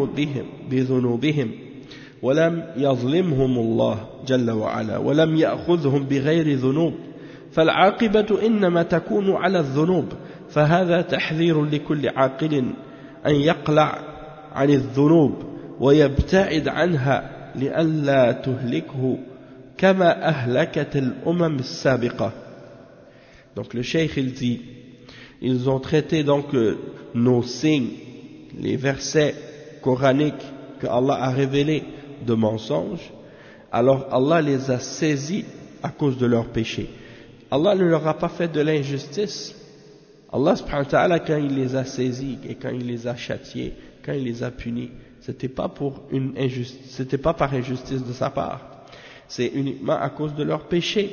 Speaker 1: بذنوبهم ولم يظلمهم الله جل وعلا ولم يأخذهم بغير ذنوب فالعاقبة إنما تكون على الذنوب فهذا تحذير لكل عاقل أن يقلع عن الذنوب ويبتعد عنها لئلا تهلكه كما أهلكت الأمم السابقة. Donc le cheikh il dit, ils ont traité donc nos signes, les versets coraniques que Allah a révélés de mensonges, alors Allah les a saisis à cause de leurs péchés. Allah ne leur a pas fait de l'injustice. Allah subhanahu wa ta'ala, quand il les a saisis et quand il les a châtiés, quand il les a punis, c'était pas par injustice de sa part, c'est uniquement à cause de leurs péchés,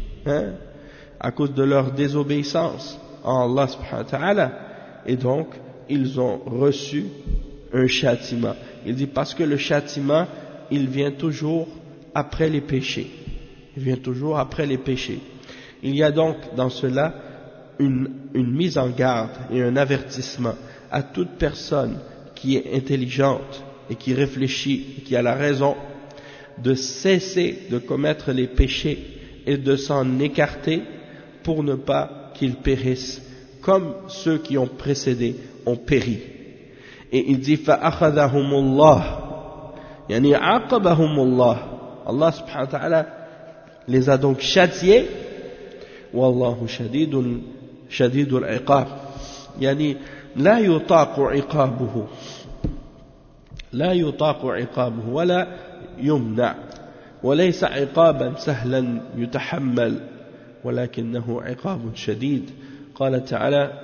Speaker 1: à cause de leur désobéissance à Allah subhanahu wa ta'ala, et donc ils ont reçu un châtiment. Il dit parce que le châtiment il vient toujours après les péchés, il vient toujours après les péchés. Il y a donc dans cela une mise en garde et un avertissement à toute personne qui est intelligente et qui réfléchit et qui a la raison de cesser de commettre les péchés et de s'en écarter pour ne pas qu'ils périssent comme ceux qui ont précédé ont péri. Et il dit فَأَخَذَهُمُ اللَّهُ يعني عَاقَبَهُمُ اللَّهُ, Allah subhanahu wa ta'ala les a donc châtiés. والله شديد العقاب يعني لا يطاق عقابه ولا يمنع وليس عقابا سهلا يتحمل ولكنه عقاب شديد. قال تعالى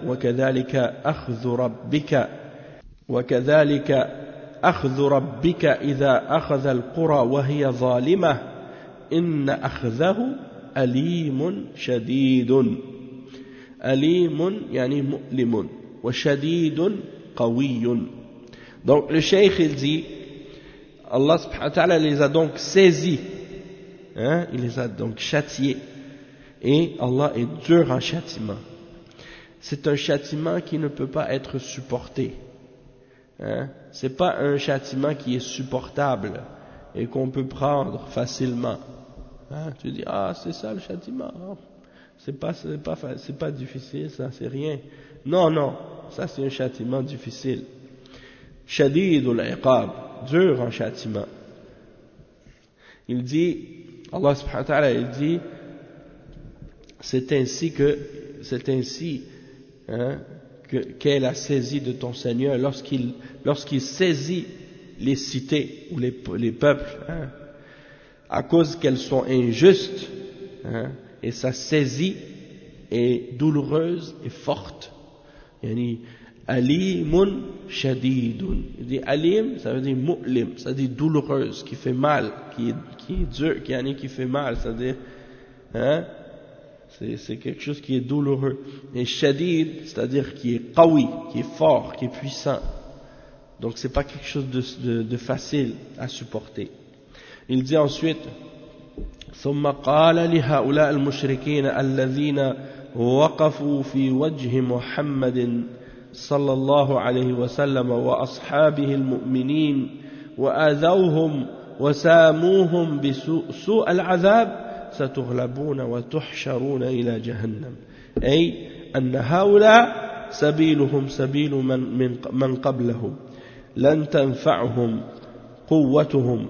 Speaker 1: وكذلك أخذ ربك إذا أخذ القرى وهي ظالمة إن أخذه أليم شديد. أليم يعني مؤلم وشديد قوي. Donc le cheikh il dit, Allah subhanahu wa ta'ala les a donc saisis, il les a donc châtiés, et Allah est dur en châtiment. C'est un châtiment qui ne peut pas être supporté. C'est pas un châtiment qui est supportable et qu'on peut prendre facilement. Tu dis c'est ça le châtiment, c'est pas difficile, ça c'est rien. Non, ça c'est un châtiment difficile. Shadidul iqab, dur en châtiment. Il dit, Allah subhanahu wa ta'ala, il dit, c'est ainsi qu'est la saisie de ton Seigneur lorsqu'il saisit les cités ou les peuples, à cause qu'elles sont injustes, et sa saisie est douloureuse et forte. Yani alimun shadidun. Il dit alim, ça veut dire mu'lim, ça veut dire douloureuse, qui fait mal, qui est dur, qui fait mal, c'est-à-dire c'est quelque chose qui est douloureux. Et shadid, c'est-à-dire qui est qawi, qui est fort, qui est puissant. Donc c'est pas quelque chose de facile à supporter. Il dit ensuite ثم قال لهؤلاء المشركين الذين وقفوا في وجه محمد صلى الله عليه وسلم وأصحابه المؤمنين وآذوهم وساموهم بسوء العذاب ستغلبون وتحشرون إلى جهنم أي أن هؤلاء سبيلهم سبيل من قبلهم لن تنفعهم قوتهم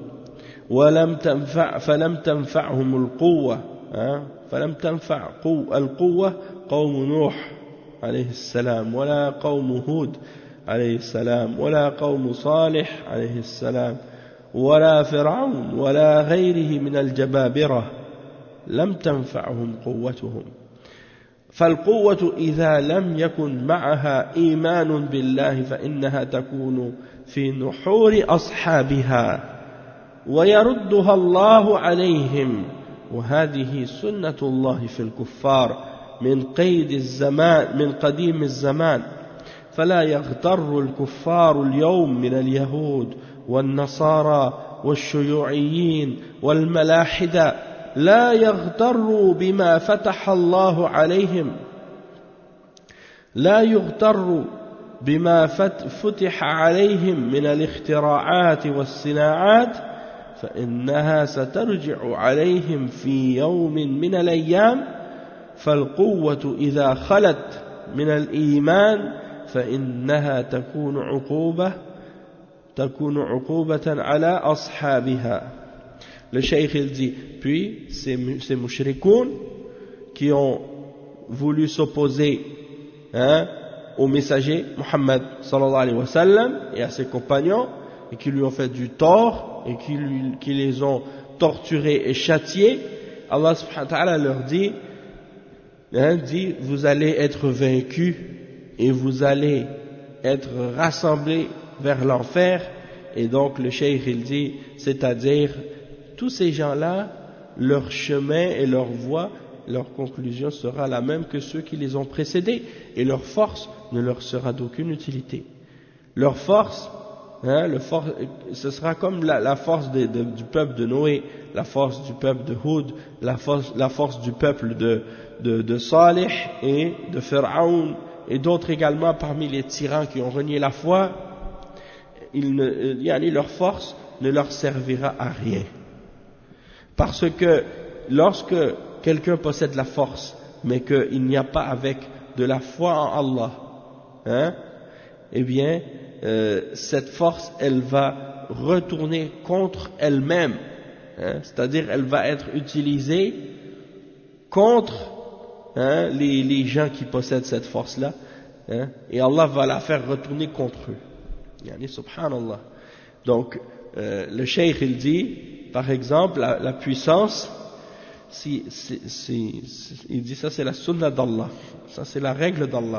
Speaker 1: فلم تنفعهم القوة فلم تنفع القوة قوم نوح عليه السلام ولا قوم هود عليه السلام ولا قوم صالح عليه السلام ولا فرعون ولا غيره من الجبابرة لم تنفعهم قوتهم فالقوة إذا لم يكن معها إيمان بالله فإنها تكون في نحور أصحابها ويردها الله عليهم وهذه سنة الله في الكفار من قيد الزمان من قديم الزمان فلا يغتر الكفار اليوم من اليهود والنصارى والشيوعيين والملاحدة لا يغتروا بما فتح الله عليهم لا يغتروا بما فتح عليهم من الاختراعات والصناعات فإنها سترجع عليهم في يوم من الأيام فالقوة إذا خلت من الإيمان فإنها تكون عقوبة على أصحابها. Le cheikh il dit, puis ces mushrikoun qui ont voulu s'opposer au messager Muhammad sallallahu alayhi wa sallam et à ses compagnons et qui lui ont fait du tort et qui les ont torturés et châtiés, Allah subhanahu wa ta'ala leur dit vous allez être vaincus et vous allez être rassemblés vers l'enfer. Et donc le cheikh il dit, c'est-à-dire tous ces gens-là, leur chemin et leur voie, leur conclusion sera la même que ceux qui les ont précédés et leur force ne leur sera d'aucune utilité. Leur force, ce sera comme la force du peuple de Noé, la force du peuple de Houd, la force du peuple de Salih et de Pharaon et d'autres également parmi les tyrans qui ont renié la foi. Leur force ne leur servira à rien. Parce que lorsque quelqu'un possède la force, mais qu'il n'y a pas avec de la foi en Allah, eh bien, cette force, elle va retourner contre elle-même. C'est-à-dire, elle va être utilisée contre les gens qui possèdent cette force-là, et Allah va la faire retourner contre eux. Subhanallah. Donc, le cheikh, il dit, par exemple, la puissance, il dit ça c'est la sunna d'Allah, ça c'est la règle d'Allah,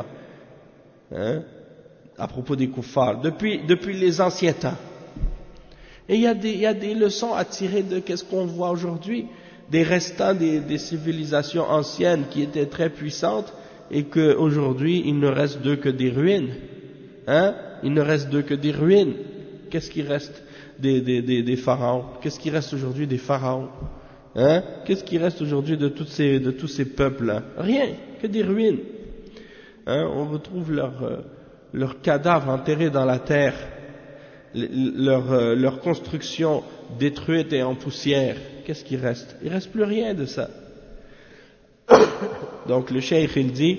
Speaker 1: à propos des kuffars, depuis les anciens temps. Et il y a des leçons à tirer de qu'est-ce qu'on voit aujourd'hui, des restants des civilisations anciennes qui étaient très puissantes et qu'aujourd'hui il ne reste d'eux que des ruines. Il ne reste d'eux que des ruines. Qu'est-ce qui reste des pharaons? Qu'est-ce qui reste aujourd'hui des pharaons? Qu'est-ce qui reste aujourd'hui de tous ces peuples-là? Rien, que des ruines. On retrouve leurs cadavres enterrés dans la terre, leur construction détruite et en poussière. Qu'est-ce qui reste? Il ne reste plus rien de ça. Donc le cheikh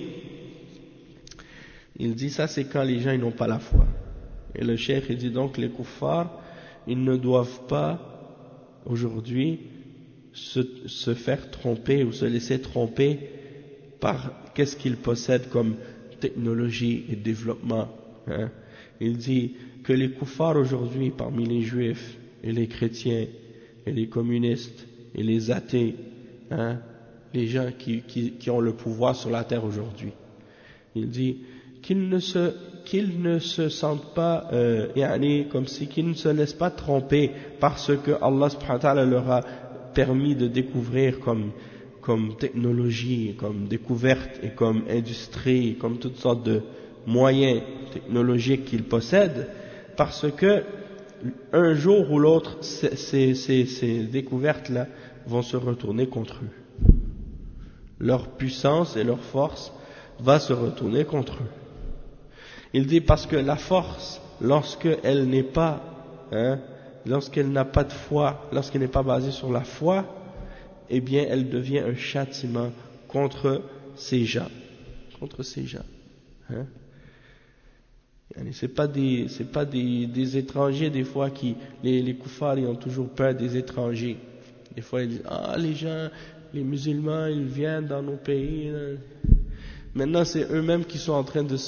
Speaker 1: il dit ça c'est quand les gens ils n'ont pas la foi. Et le cheikh il dit donc les kuffars ils ne doivent pas aujourd'hui se faire tromper ou se laisser tromper par qu'est-ce qu'ils possèdent comme technologie et développement. Il dit que les kuffars aujourd'hui parmi les juifs et les chrétiens et les communistes et les athées, les gens qui ont le pouvoir sur la terre aujourd'hui, il dit qu'ils ne se sentent pas comme si qu'ils ne se laissent pas tromper par ce que Allah subhanahu wa ta'ala leur a permis de découvrir comme technologie, comme découverte et comme industrie, comme toutes sortes de moyens technologiques qu'ils possèdent, parce que un jour ou l'autre ces découvertes-là vont se retourner contre eux. Leur puissance et leur force va se retourner contre eux. Il dit parce que la force, lorsque elle n'est pas lorsqu'elle n'a pas de foi, lorsqu'elle n'est pas basée sur la foi, eh bien elle devient un châtiment contre ces gens. Contre ces gens. Hein? C'est pas des étrangers des fois qui, les koufars, ils ont toujours peur des étrangers. Des fois ils disent, les gens, les musulmans, ils viennent dans nos pays. Maintenant c'est eux-mêmes qui sont en train de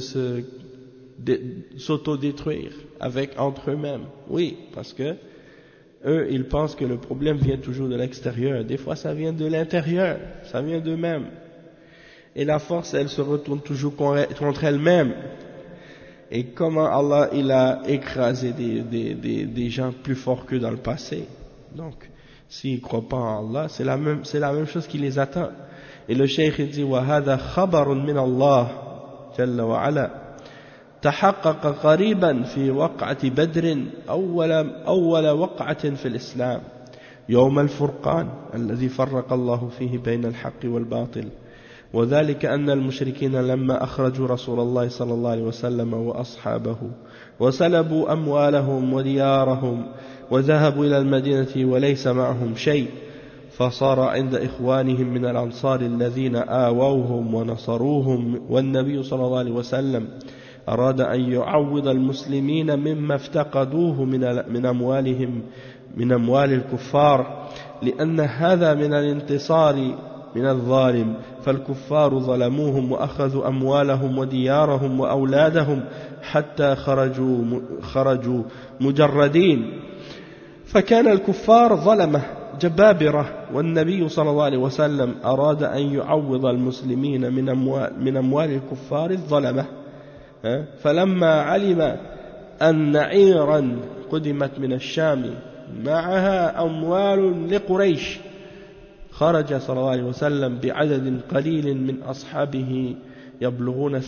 Speaker 1: s'autodétruire entre eux-mêmes. Oui, parce que eux, ils pensent que le problème vient toujours de l'extérieur. Des fois ça vient de l'intérieur, ça vient d'eux-mêmes. Et la force, elle se retourne toujours contre elle-même. Et comment Allah, il a écrasé des gens plus forts que dans le passé. Donc, s'ils ne croient pas en Allah, c'est la même chose qui les attend. Et le cheikh dit, وَهَذَا خَبَرٌ مِّنَ اللَّهِ جَلَّ وَعَلَى تحقق قريبا في وقعة بدر أول وقعة في الإسلام يوم الفرقان الذي فرق الله فيه بين الحق والباطل وذلك أن المشركين لما أخرجوا رسول الله صلى الله عليه وسلم وأصحابه وسلبوا أموالهم وديارهم وذهبوا إلى المدينة وليس معهم شيء فصار عند إخوانهم من الأنصار الذين آووهم ونصروهم والنبي صلى الله عليه وسلم أراد أن يعوض المسلمين مما افتقدوه من أموالهم من أموال الكفار لأن هذا من الانتصار من الظالم فالكفار ظلموهم وأخذوا أموالهم وديارهم وأولادهم حتى خرجوا مجردين فكان الكفار ظلمة جبابرة والنبي صلى الله عليه وسلم أراد أن يعوض المسلمين من أموال الكفار الظلمة فلما علم أن عيرا قدمت من الشام معها أموال لقريش خرج صلى الله عليه وسلم بعدد قليل من أصحابه يبلغون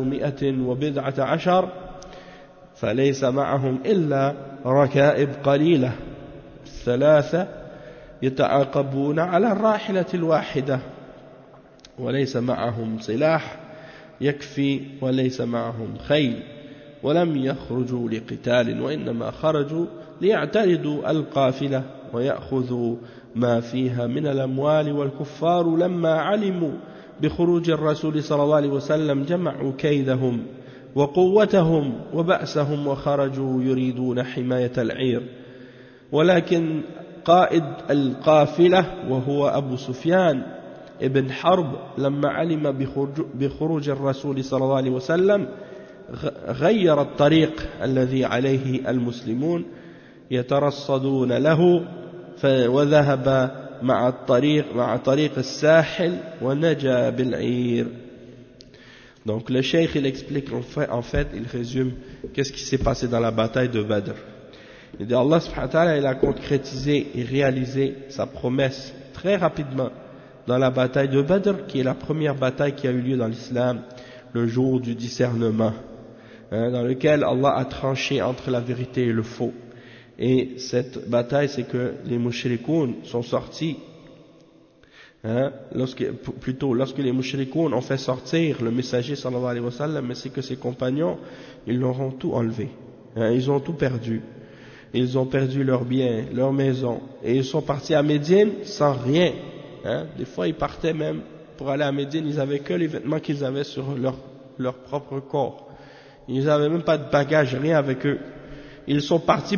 Speaker 1: 310 فليس معهم إلا ركائب قليلة 3 يتعاقبون على الراحلة الواحدة وليس معهم سلاح يكفي وليس معهم خيل ولم يخرجوا لقتال وإنما خرجوا ليعترضوا القافلة ويأخذوا ما فيها من الأموال والكفار لما علموا بخروج الرسول صلى الله عليه وسلم جمعوا كيدهم وقوتهم وبأسهم وخرجوا يريدون حماية العير ولكن قائد القافلة وهو أبو سفيان ابن حرب لما علم بخروج الرسول صلى الله عليه وسلم غير الطريق الذي عليه المسلمون يترصدون له وذهب مع طريق الساحل ونجا بالعير. Donc le cheikh il explique en fait il résume qu'est-ce qui s'est passé dans la bataille de Badr. Il dit Allah subhanahu wa ta'ala il a concrétisé et réalisé sa promesse très rapidement dans la bataille de Badr qui est la première bataille qui a eu lieu dans l'islam le jour du discernement dans lequel Allah a tranché entre la vérité et le faux. Et cette bataille, c'est que les mushrikoun sont sortis, lorsque les mushrikoun ont fait sortir le messager sallallahu alayhi wa sallam, mais c'est que ses compagnons, ils leur ont tout enlevé, ils ont tout perdu. Ils ont perdu leurs biens, leurs maisons, et ils sont partis à Médine sans rien. Des fois, ils partaient même pour aller à Médine, ils n'avaient que les vêtements qu'ils avaient sur leur propre corps. Ils n'avaient même pas de bagages, rien avec eux. Ils sont partis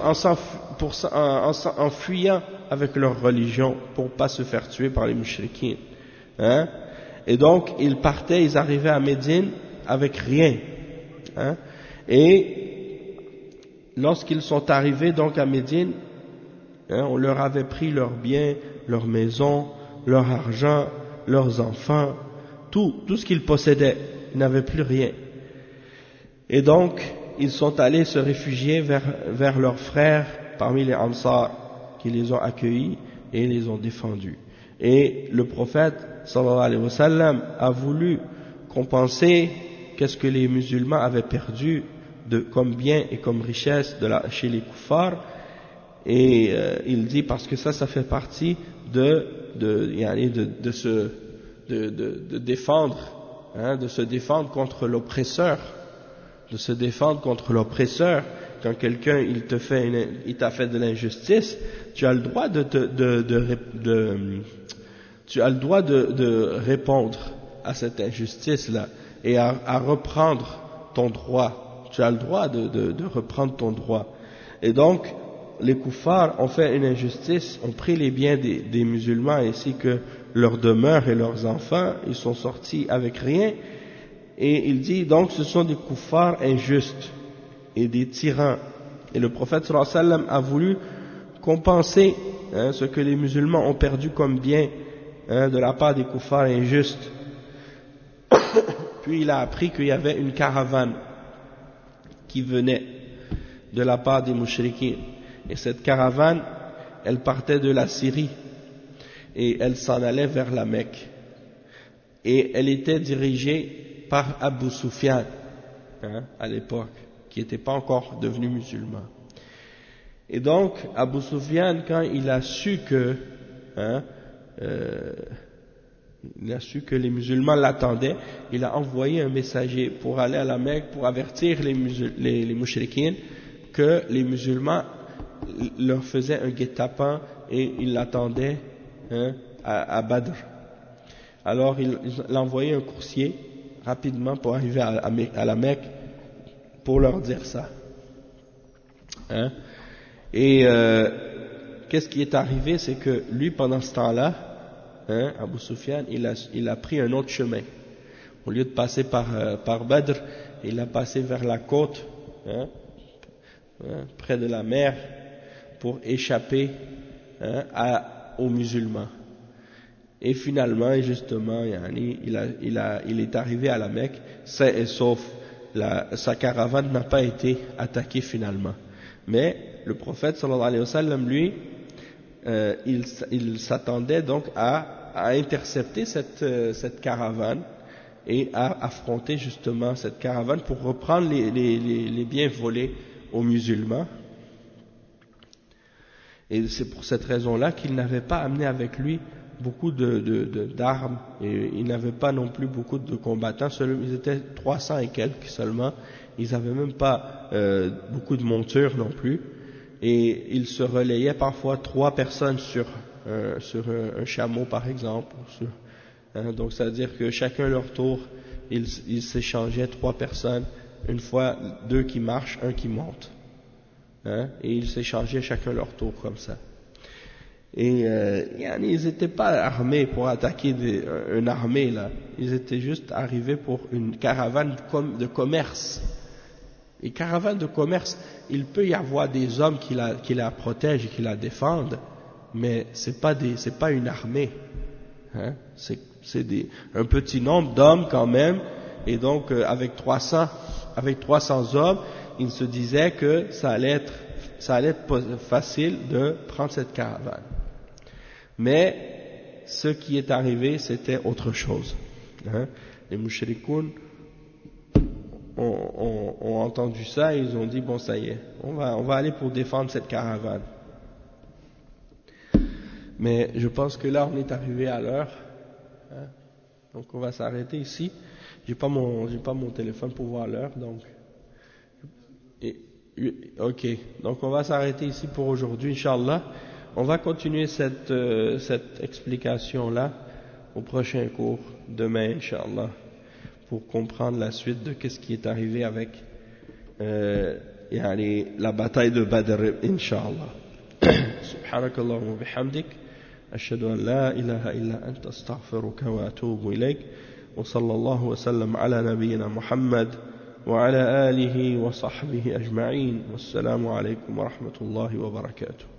Speaker 1: en fuyant avec leur religion pour pas se faire tuer par les mushrikins. Et donc, ils partaient, ils arrivaient à Médine avec rien. Et lorsqu'ils sont arrivés donc à Médine, on leur avait pris leurs biens, leurs maisons, leur argent, leurs enfants, tout ce qu'ils possédaient. Ils n'avaient plus rien. Et donc, ils sont allés se réfugier vers leurs frères parmi les Ansar qui les ont accueillis et les ont défendus. Et le prophète sallallahu alayhi wa sallam a voulu compenser qu'est-ce que les musulmans avaient perdu comme bien et comme richesse chez les kuffars. Et il dit parce que ça fait partie de se défendre, de se défendre contre l'oppresseur. De se défendre contre l'oppresseur. quand quelqu'un il t'a fait de l'injustice, tu as le droit tu as le droit de répondre à cette injustice-là et à reprendre ton droit. Tu as le droit de reprendre ton droit. Et donc, les koufars ont fait une injustice, ont pris les biens des musulmans ainsi que leurs demeures et leurs enfants, ils sont sortis avec rien. Et il dit donc ce sont des koufars injustes et des tyrans. Et le prophète sallallahu alayhi wa sallam a voulu compenser ce que les musulmans ont perdu comme bien de la part des koufars injustes. Puis il a appris qu'il y avait une caravane qui venait de la part des mouchriquins. Et cette caravane, elle partait de la Syrie et elle s'en allait vers la Mecque. Et elle était dirigée par Abu Sufyan à l'époque, qui n'était pas encore devenu musulman. Et donc, Abu Sufyan, quand il a su que les musulmans l'attendaient, il a envoyé un messager pour aller à la Mecque pour avertir les mouchriquins que les musulmans leur faisaient un guet-apens et ils l'attendaient à Badr. Alors il a envoyé un coursier rapidement pour arriver à la Mecque pour leur dire ça. Et qu'est-ce qui est arrivé, c'est que lui pendant ce temps-là, Abu Sufyan, il a pris un autre chemin. Au lieu de passer par Badr, il a passé vers la côte, près de la mer, pour échapper aux musulmans. Et finalement, justement, il est arrivé à la Mecque, sain et sauf. Sa caravane n'a pas été attaquée finalement. Mais le prophète sallallahu alayhi wa sallam, lui, il s'attendait donc à intercepter cette caravane et à affronter justement cette caravane pour reprendre les biens volés aux musulmans. Et c'est pour cette raison-là qu'il n'avait pas amené avec lui beaucoup d'armes, et il n'avait pas non plus beaucoup de combattants, ils étaient 300 et quelques seulement, ils n'avaient même pas beaucoup de montures non plus, et ils se relayaient parfois 3 personnes sur un chameau par exemple, donc ça veut dire que chacun leur tour, ils s'échangeaient 3 personnes, une fois 2 qui marchent, 1 qui monte, et ils s'échangeaient chacun leur tour comme ça. Et ils n'étaient pas armés pour attaquer une armée là, ils étaient juste arrivés pour une caravane de commerce. Et caravane de commerce, il peut y avoir des hommes qui la protègent et qui la défendent, mais c'est pas une armée, c'est un petit nombre d'hommes quand même. Et donc avec 300 hommes, il se disait que ça allait être facile de prendre cette caravane. Mais ce qui est arrivé, c'était autre chose. Les mouchrikoun ont entendu ça et ils ont dit bon ça y est, on va aller pour défendre cette caravane. Mais je pense que là on est arrivé à l'heure, donc on va s'arrêter ici. J'ai pas mon téléphone pour voir l'heure, donc ok, donc on va s'arrêter ici pour aujourd'hui, Inch'Allah. On va continuer cette explication-là au prochain cours, demain, Inch'Allah, pour comprendre la suite de qu'est-ce qui est arrivé avec la bataille de Badr, Inch'Allah. Subhanakallahumma wa bihamdik, ashhadu an la ilaha illa anta astaghfiruka wa atubu ilayk, wa sallallahu wa sallam ala nabiyyina Muhammad wa ala alihi wa sahbihi ajma'in. Wassalamu alaykum wa rahmatullahi wa barakatuh.